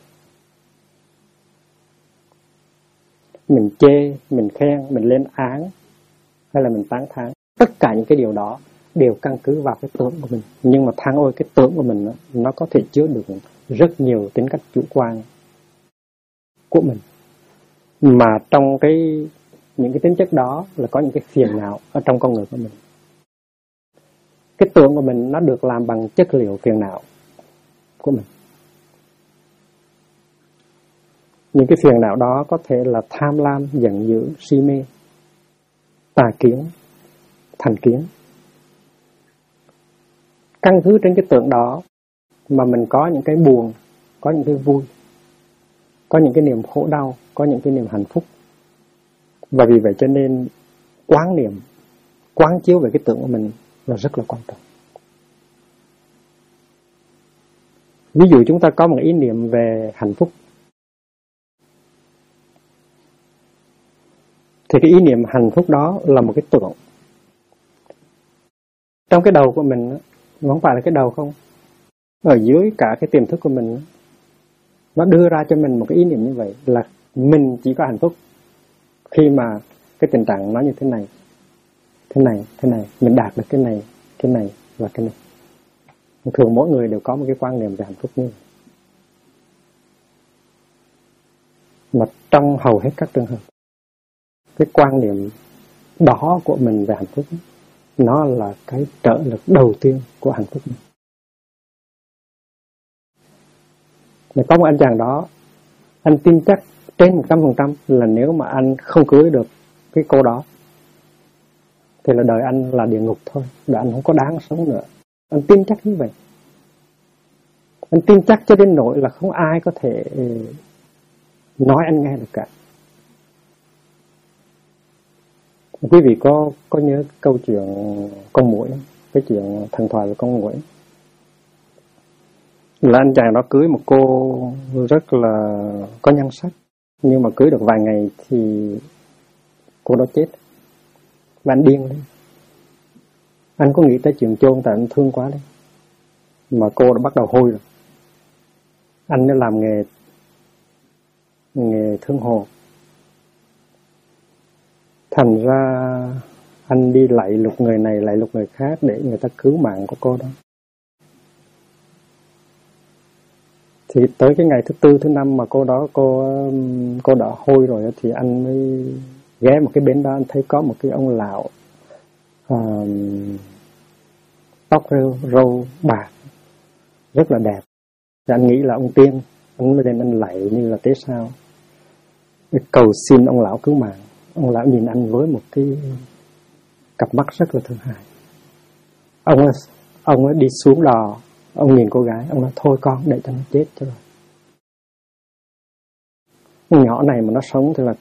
Mình chê, mình khen, mình lên án hay là mình tán thán, tất cả những cái điều đó đều căn cứ vào cái tưởng của mình. Nhưng mà than ôi, cái tưởng của mình nó có thể chứa được rất nhiều tính cách chủ quan của mình. Mà trong những cái tính chất đó là có những cái phiền não ở trong con người của mình. Cái tưởng của mình nó được làm bằng chất liệu phiền não của mình. Những cái phiền não đó có thể là tham lam, giận dữ, si mê, tà kiến, thành kiến. Căn cứ trên cái tượng đó mà mình có những cái buồn, có những cái vui, có những cái niềm khổ đau, có những cái niềm hạnh phúc. Và vì vậy cho nên quán niệm, quán chiếu về cái tượng của mình là rất là quan trọng. Ví dụ chúng ta có một ý niệm về hạnh phúc, thì cái ý niệm hạnh phúc đó là một cái tượng. Trong cái đầu của mình, không phải là cái đầu không, ở dưới cả cái tiềm thức của mình, nó đưa ra cho mình một cái ý niệm như vậy là mình chỉ có hạnh phúc khi mà cái tình trạng nó như thế này, mình đạt được cái này và cái này. Thường mỗi người đều có một cái quan niệm về hạnh phúc như vậy. Mà trong hầu hết các trường hợp, cái quan niệm đó của mình về hạnh phúc, nó là cái trợ lực đầu tiên của hạnh phúc mình. Mà có một anh chàng đó, anh tin chắc trên 100% là nếu mà anh không cưới được cái cô đó thì là đời anh là địa ngục thôi, đời anh không có đáng sống nữa. Anh tin chắc như vậy. Anh tin chắc cho đến nỗi là không ai có thể nói anh nghe được cả. Quý vị có nhớ câu chuyện con muỗi, cái chuyện thần thoại về con muỗi? Là anh chàng đó cưới một cô rất là có nhan sắc, nhưng mà cưới được vài ngày thì cô đó chết. Và anh điên lên. Anh có nghĩ tới chuyện chôn tại anh thương quá đấy. Mà cô đã bắt đầu hôi rồi. Anh đã làm nghề thương hồ. Thành ra anh đi lạy lục người này, lạy lục người khác để người ta cứu mạng của cô đó. Thì tới cái ngày thứ tư, thứ năm mà cô đó cô đã hôi rồi thì anh mới ghé một cái bến đó, anh thấy có một cái ông lão tóc râu bạc rất là đẹp. Thì anh nghĩ là ông tiên, anh mới lên anh lạy như là tế sao, cầu xin ông lão cứu mạng. Ông lão nhìn anh với một cái cặp mắt rất là thương hại. Ông ấy đi xuống đò, ông nhìn cô gái, ông nói thôi con, để cho nó chết cho rồi. Con nhỏ này mà nó sống thì là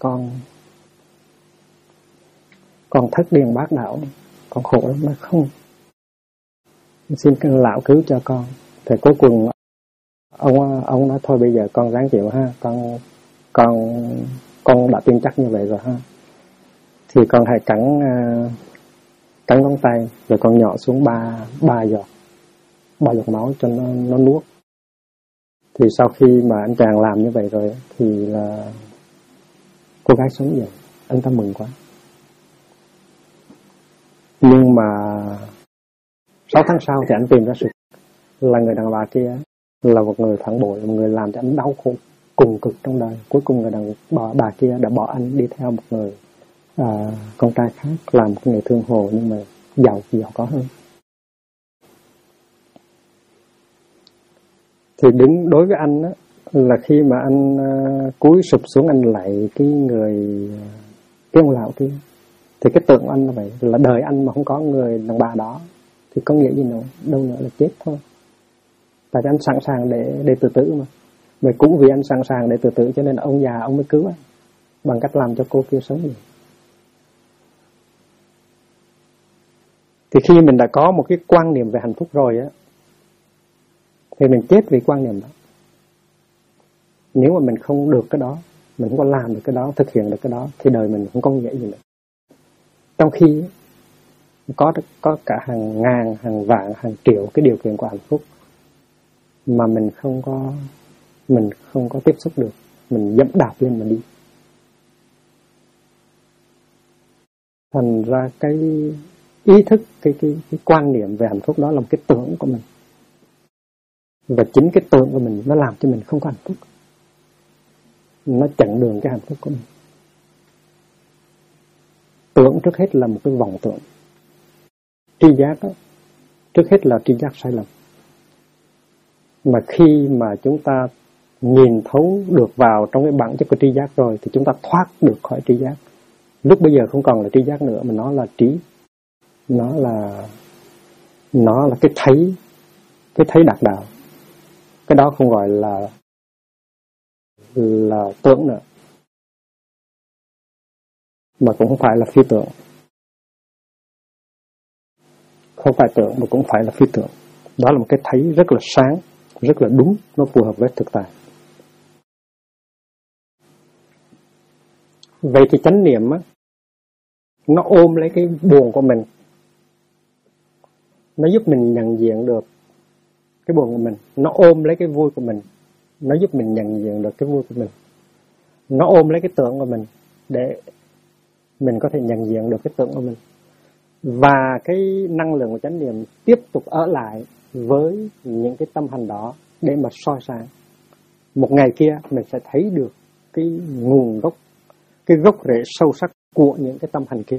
con thất điên bát đạo, con khổ lắm. Nó không, xin cái lão cứu cho con. Thì cuối cùng ông nói thôi bây giờ con ráng chịu ha, con đã tin chắc như vậy rồi ha, thì con hãy cắn ngón tay rồi con nhỏ xuống ba giọt máu cho nó nuốt. Thì sau khi mà anh chàng làm như vậy rồi thì là cô gái sống dậy, anh ta mừng quá. Nhưng mà 6 tháng sau thì anh tìm ra sự là người đàn bà kia là một người phản bội, một người làm cho anh đau khổ cùng cực trong đời. Cuối cùng người đàn bà kia đã bỏ anh đi theo một người con trai khác làm cái nghề thương hồ, nhưng mà giàu có hơn. Thì đứng đối với anh đó, là khi mà anh cúi sụp xuống anh lạy cái ông lão kia, thì cái tượng của anh là vậy, là đời anh mà không có người đàn bà đó thì có nghĩa gì nữa, đâu nữa là chết thôi. Tại vì anh sẵn sàng để tự tử mà. Vậy cũng vì anh sẵn sàng để tự tử cho nên ông già ông mới cứu anh bằng cách làm cho cô kia sống vậy. Thì khi mình đã có một cái quan niệm về hạnh phúc rồi á, thì mình chết vì quan niệm đó. Nếu mà mình không được cái đó, mình không có làm được cái đó, thực hiện được cái đó, thì đời mình không có nghĩa gì nữa. Trong khi có cả hàng ngàn, hàng vạn, hàng triệu cái điều kiện của hạnh phúc mà mình không có tiếp xúc được, mình dẫm đạp lên mà đi. Thành ra cái ý thức, cái quan niệm về hạnh phúc đó là một cái tưởng của mình. Và chính cái tưởng của mình nó làm cho mình không có hạnh phúc. Nó chặn đường cái hạnh phúc của mình. Tưởng trước hết là một cái vọng tưởng. Tri giác đó, trước hết là tri giác sai lầm. Mà khi mà chúng ta nhìn thấu được vào trong cái bản chất của tri giác rồi thì chúng ta thoát được khỏi tri giác. Lúc bây giờ không còn là tri giác nữa mà nó là trí. Nó là cái thấy đạt đạo. Cái đó không gọi là tưởng nữa, mà cũng không phải là phi tưởng. Không phải tưởng mà cũng phải là phi tưởng. Đó là một cái thấy rất là sáng, rất là đúng, nó phù hợp với thực tại. Vậy thì chánh niệm á, nó ôm lấy cái buồn của mình, nó giúp mình nhận diện được cái buồn của mình. Nó ôm lấy cái vui của mình, nó giúp mình nhận diện được cái vui của mình. Nó ôm lấy cái tưởng của mình để mình có thể nhận diện được cái tưởng của mình. Và cái năng lượng của chánh niệm tiếp tục ở lại với những cái tâm hành đó để mà soi sáng. Một ngày kia mình sẽ thấy được cái nguồn gốc, cái gốc rễ sâu sắc của những cái tâm hành kia.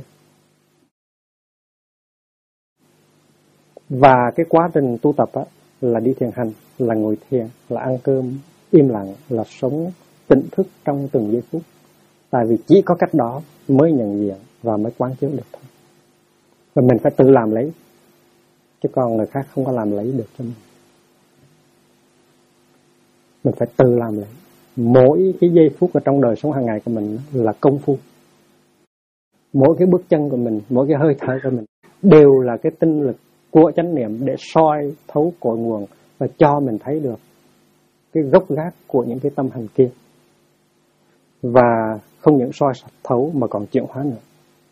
Và cái quá trình tu tập á, là đi thiền hành, là ngồi thiền, là ăn cơm im lặng, là sống tỉnh thức trong từng giây phút. Tại vì chỉ có cách đó mới nhận diện và mới quán chiếu được thôi. Và mình phải tự làm lấy, chứ còn người khác không có làm lấy được cho mình. Mình phải tự làm lấy. Mỗi cái giây phút ở trong đời sống hàng ngày của mình là công phu. Mỗi cái bước chân của mình, mỗi cái hơi thở của mình đều là cái tinh lực của chánh niệm để soi thấu cội nguồn và cho mình thấy được cái gốc gác của những cái tâm hành kia. Và không những soi thấu mà còn chuyển hóa nữa.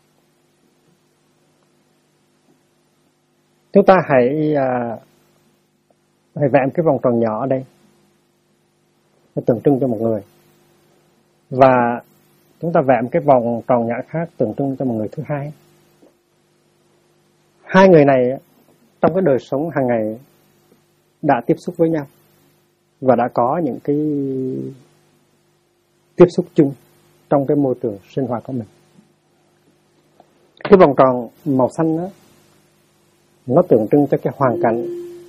Chúng ta hãy vẽ cái vòng tròn nhỏ ở đây, nó tượng trưng cho một người. Và chúng ta vẽ cái vòng tròn nhỏ khác tượng trưng cho một người thứ hai. Hai người này trong cái đời sống hàng ngày đã tiếp xúc với nhau và đã có những cái tiếp xúc chung trong cái môi trường sinh hoạt của mình. Cái vòng tròn màu xanh đó, nó tượng trưng cho cái hoàn cảnh.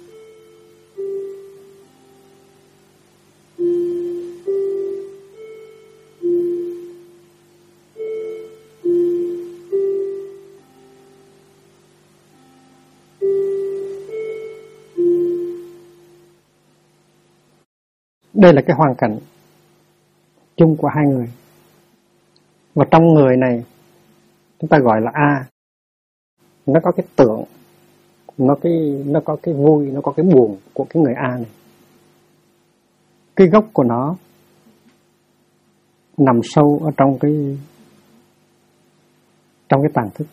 Đây là cái hoàn cảnh chung của hai người. Và trong người này chúng ta gọi là A. Nó có cái tưởng, nó có cái vui, nó có cái buồn của cái người A này. Cái gốc của nó nằm sâu ở trong cái tàng thức.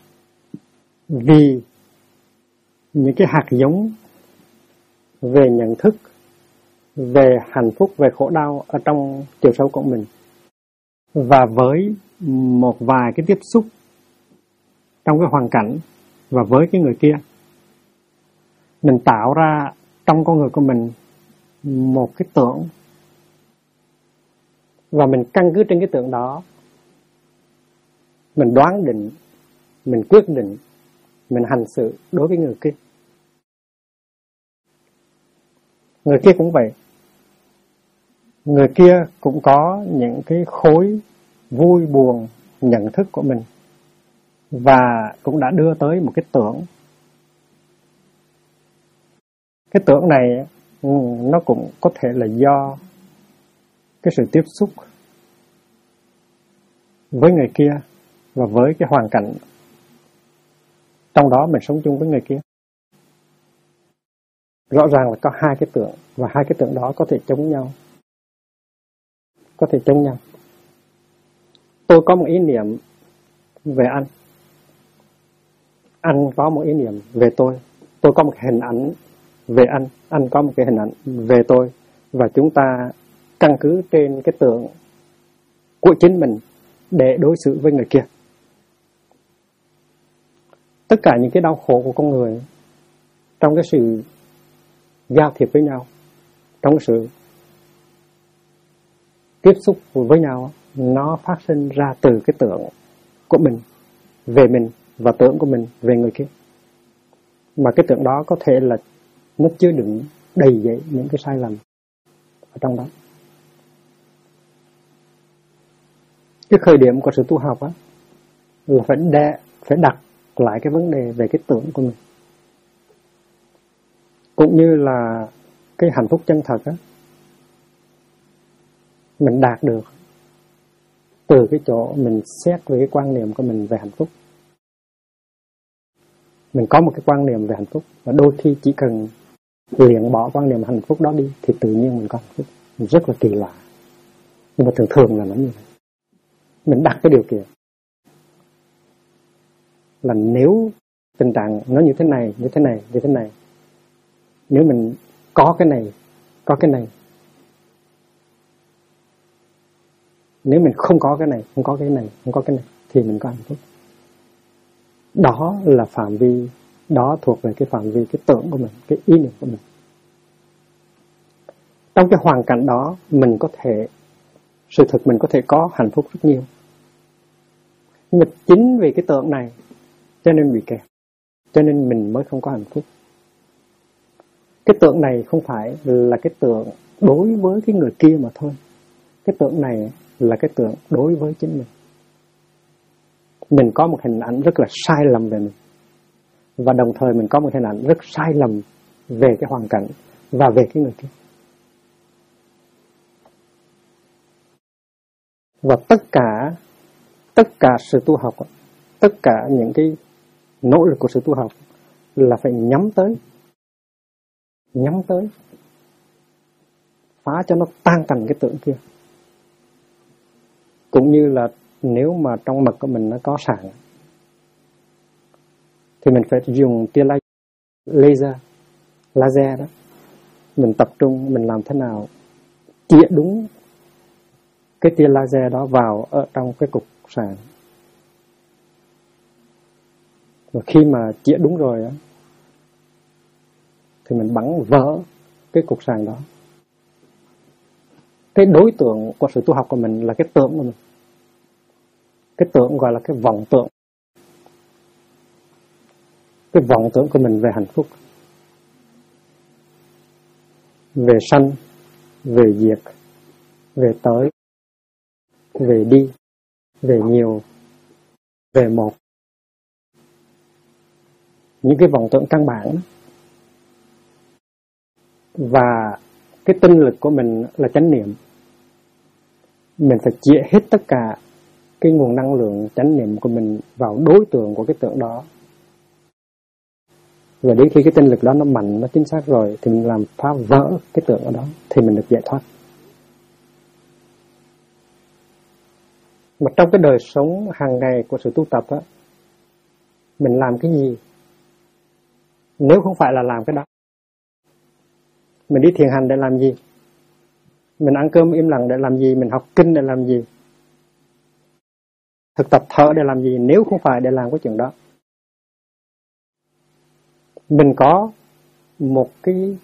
Vì những cái hạt giống về nhận thức, về hạnh phúc, về khổ đau ở trong chiều sâu của mình, và với một vài cái tiếp xúc trong cái hoàn cảnh và với cái người kia, mình tạo ra trong con người của mình một cái tưởng, và mình căn cứ trên cái tưởng đó mình đoán định, mình quyết định, mình hành xử đối với người kia. Người kia cũng vậy. Người kia cũng có những cái khối vui buồn nhận thức của mình, và cũng đã đưa tới một cái tưởng. Cái tưởng này nó cũng có thể là do cái sự tiếp xúc với người kia và với cái hoàn cảnh trong đó mình sống chung với người kia. Rõ ràng là có hai cái tưởng, và hai cái tưởng đó có thể chống nhau. Có thể chống nhau. Tôi có một ý niệm về anh. Anh có một ý niệm về tôi. Tôi có một hình ảnh về anh. Anh có một cái hình ảnh về tôi. Và chúng ta căn cứ trên cái tưởng của chính mình để đối xử với người kia. Tất cả những cái đau khổ của con người trong cái sự giao thiệp với nhau, trong cái sự tiếp xúc với nhau, nó phát sinh ra từ cái tưởng của mình về mình và tưởng của mình về người kia. Mà cái tưởng đó có thể là nó chứa đựng đầy dẫy những cái sai lầm ở trong đó. Cái khởi điểm của sự tu học á là phải đặt lại cái vấn đề về cái tưởng của mình, cũng như là cái hạnh phúc chân thật á, mình đạt được từ cái chỗ mình xét về cái quan niệm của mình về hạnh phúc. Mình có một cái quan niệm về hạnh phúc, và đôi khi chỉ cần luyện bỏ quan niệm hạnh phúc đó đi thì tự nhiên mình có hạnh phúc. Mình rất là kỳ lạ, nhưng mà thường là nó như vậy. Mình đặt cái điều kiện là nếu tình trạng nó như thế này, nếu mình có cái này, nếu mình không có cái này thì mình có hạnh phúc. Đó là phạm vi, đó thuộc về cái phạm vi cái tưởng của mình, cái ý niệm của mình. Trong cái hoàn cảnh đó mình có thể, sự thực mình có thể có hạnh phúc rất nhiều, nhưng mà chính vì cái tưởng này cho nên bị kẹt, cho nên mình mới không có hạnh phúc. Cái tưởng này không phải là cái tưởng đối với cái người kia mà thôi. Cái tưởng này là cái tưởng đối với chính mình. Mình có một hình ảnh rất là sai lầm về mình, và đồng thời mình có một hình ảnh rất sai lầm về cái hoàn cảnh và về cái người kia. Và tất cả sự tu học, tất cả những cái nỗ lực của sự tu học là phải nhắm tới phá cho nó tan tành cái tưởng kia. Cũng như là nếu mà trong mật của mình nó có sạn thì mình phải dùng tia laser đó, mình tập trung, mình làm thế nào chĩa đúng cái tia laser đó vào ở trong cái cục sạn. Và khi mà chĩa đúng rồi đó, thì mình bắn vỡ cái cục sạn đó. Cái đối tượng của sự tu học của mình là cái tưởng của mình. Cái tưởng gọi là cái vọng tưởng. Cái vọng tưởng của mình về hạnh phúc, về sanh, về diệt, về tới, về đi, về nhiều, về một. Những cái vọng tưởng căn bản. Và cái tinh lực của mình là chánh niệm. Mình phải chĩa hết tất cả cái nguồn năng lượng chánh niệm của mình vào đối tượng của cái tưởng đó. Và đến khi cái tinh lực đó nó mạnh, nó chính xác rồi thì mình làm phá vỡ cái tưởng ở đó thì mình được giải thoát. Mà trong cái đời sống hàng ngày của sự tu tập á, mình làm cái gì nếu không phải là làm cái đó? Mình đi thiền hành để làm gì? Mình ăn cơm im lặng để làm gì? Mình học kinh để làm gì? Thực tập thở để làm gì nếu không phải để làm cái chuyện đó? Mình có một cái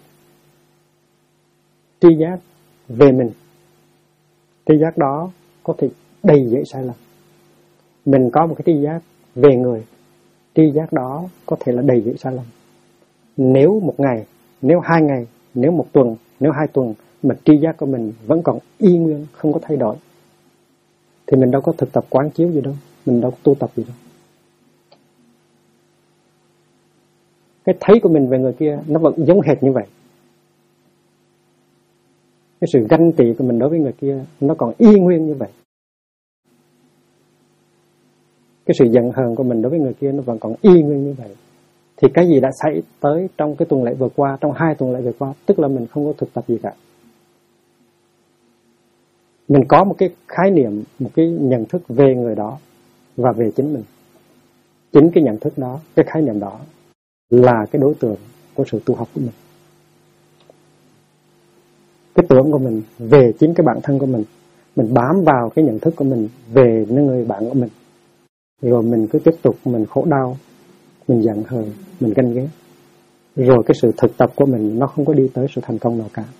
tri giác về mình. Tri giác đó có thể đầy dẫy sai lầm. Mình có một cái tri giác về người. Tri giác đó có thể là đầy dẫy sai lầm. Nếu một ngày, nếu 2 ngày, nếu 1 tuần, nếu 2 tuần mà tri giác của mình vẫn còn y nguyên, không có thay đổi, thì mình đâu có thực tập quán chiếu gì đâu, mình đâu có tu tập gì đâu. Cái thấy của mình về người kia nó vẫn giống hệt như vậy. Cái sự ganh tị của mình đối với người kia nó còn y nguyên như vậy. Cái sự giận hờn của mình đối với người kia nó vẫn còn y nguyên như vậy. Thì cái gì đã xảy tới trong cái tuần lễ vừa qua, trong 2 tuần lễ vừa qua, tức là mình không có thực tập gì cả. Mình có một cái khái niệm, một cái nhận thức về người đó và về chính mình. Chính cái nhận thức đó, cái khái niệm đó là cái đối tượng của sự tu học của mình. Cái tưởng của mình về chính cái bản thân của mình bám vào cái nhận thức của mình về những người bạn của mình, rồi mình cứ tiếp tục mình khổ đau, mình giận hờn, mình ganh ghét, rồi cái sự thực tập của mình nó không có đi tới sự thành công nào cả.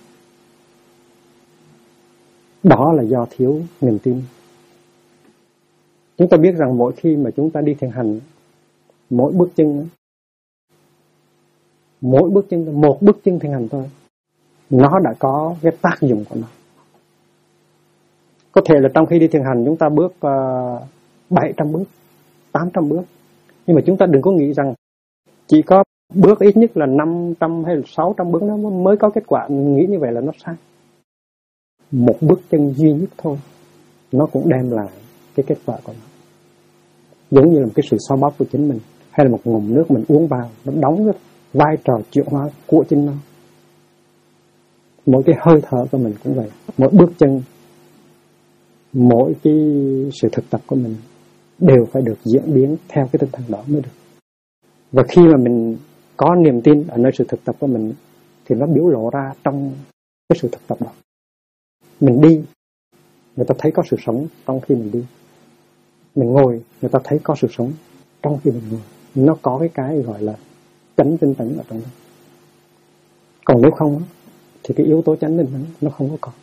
Đó là do thiếu niềm tin. Chúng ta biết rằng mỗi khi mà chúng ta đi thiền hành, mỗi bước chân, một bước chân thiền hành thôi, nó đã có cái tác dụng của nó. Có thể là trong khi đi thiền hành chúng ta bước 700 bước, 800 bước. Nhưng mà chúng ta đừng có nghĩ rằng chỉ có bước ít nhất là 500 hay là 600 bước nó mới có kết quả. Mình nghĩ như vậy là nó sai. Một bước chân duy nhất thôi nó cũng đem lại cái kết quả của nó. Giống như là một cái sự xoa bóp của chính mình, hay là một ngụm nước mình uống vào, nó đóng cái vai trò chuyển hóa của chính nó. Mỗi cái hơi thở của mình cũng vậy, mỗi bước chân, mỗi cái sự thực tập của mình đều phải được diễn biến theo cái tinh thần đó mới được. Và khi mà mình có niềm tin ở nơi sự thực tập của mình thì nó biểu lộ ra trong cái sự thực tập đó. Mình đi, người ta thấy có sự sống trong khi mình đi. Mình ngồi, người ta thấy có sự sống trong khi mình ngồi. Nó có cái gọi là chánh tinh tấn ở trong đó. Còn nếu không thì cái yếu tố chánh tinh tấn nó không có.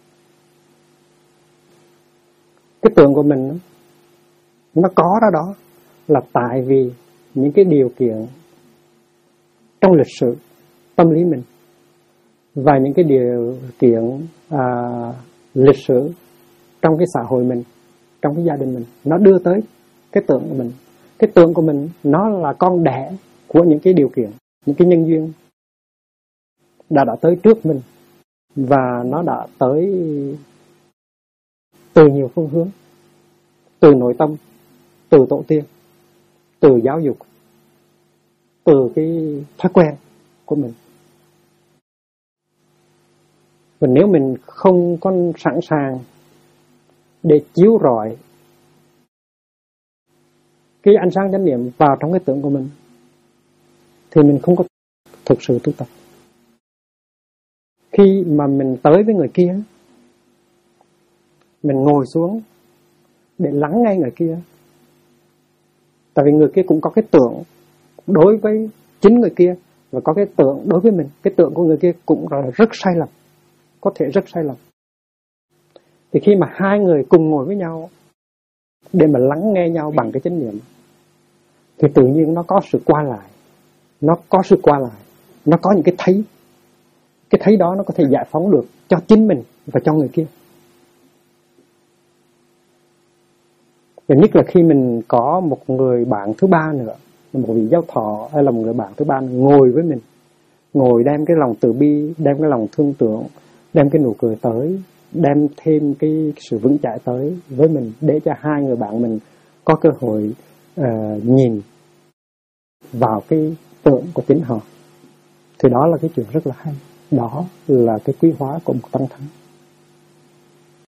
Cái tượng của mình nó có ra đó là tại vì những cái điều kiện trong lịch sử tâm lý mình và những cái điều kiện lịch sử trong cái xã hội mình, trong cái gia đình mình, nó đưa tới cái tượng của mình. Cái tượng của mình nó là con đẻ của những cái điều kiện, những cái nhân duyên đã tới trước mình, và nó đã tới từ nhiều phương hướng, từ nội tâm, từ tổ tiên, từ giáo dục, từ cái thói quen của mình. Và nếu mình không có sẵn sàng để chiếu rọi cái ánh sáng chánh niệm vào trong cái tượng của mình thì mình không có thực sự tu tập. Khi mà mình tới với người kia, mình ngồi xuống để lắng nghe người kia. Tại vì người kia cũng có cái tượng đối với chính người kia và có cái tượng đối với mình. Cái tượng của người kia cũng là rất sai lầm, có thể rất sai lầm. Thì khi mà hai người cùng ngồi với nhau để mà lắng nghe nhau bằng cái chánh niệm thì tự nhiên nó có sự qua lại. Nó có sự qua lại, nó có những cái thấy. Cái thấy đó nó có thể giải phóng được cho chính mình và cho người kia. Và nhất là khi mình có một người bạn thứ ba nữa, một vị giáo thọ hay là một người bạn thứ ba ngồi với mình, ngồi đem cái lòng từ bi, đem cái lòng thương tưởng, đem cái nụ cười tới, đem thêm cái sự vững chãi tới với mình, để cho hai người bạn mình có cơ hội nhìn vào cái tượng của chính họ. Thì đó là cái chuyện rất là hay. Đó là cái quý hóa của một tăng thắng.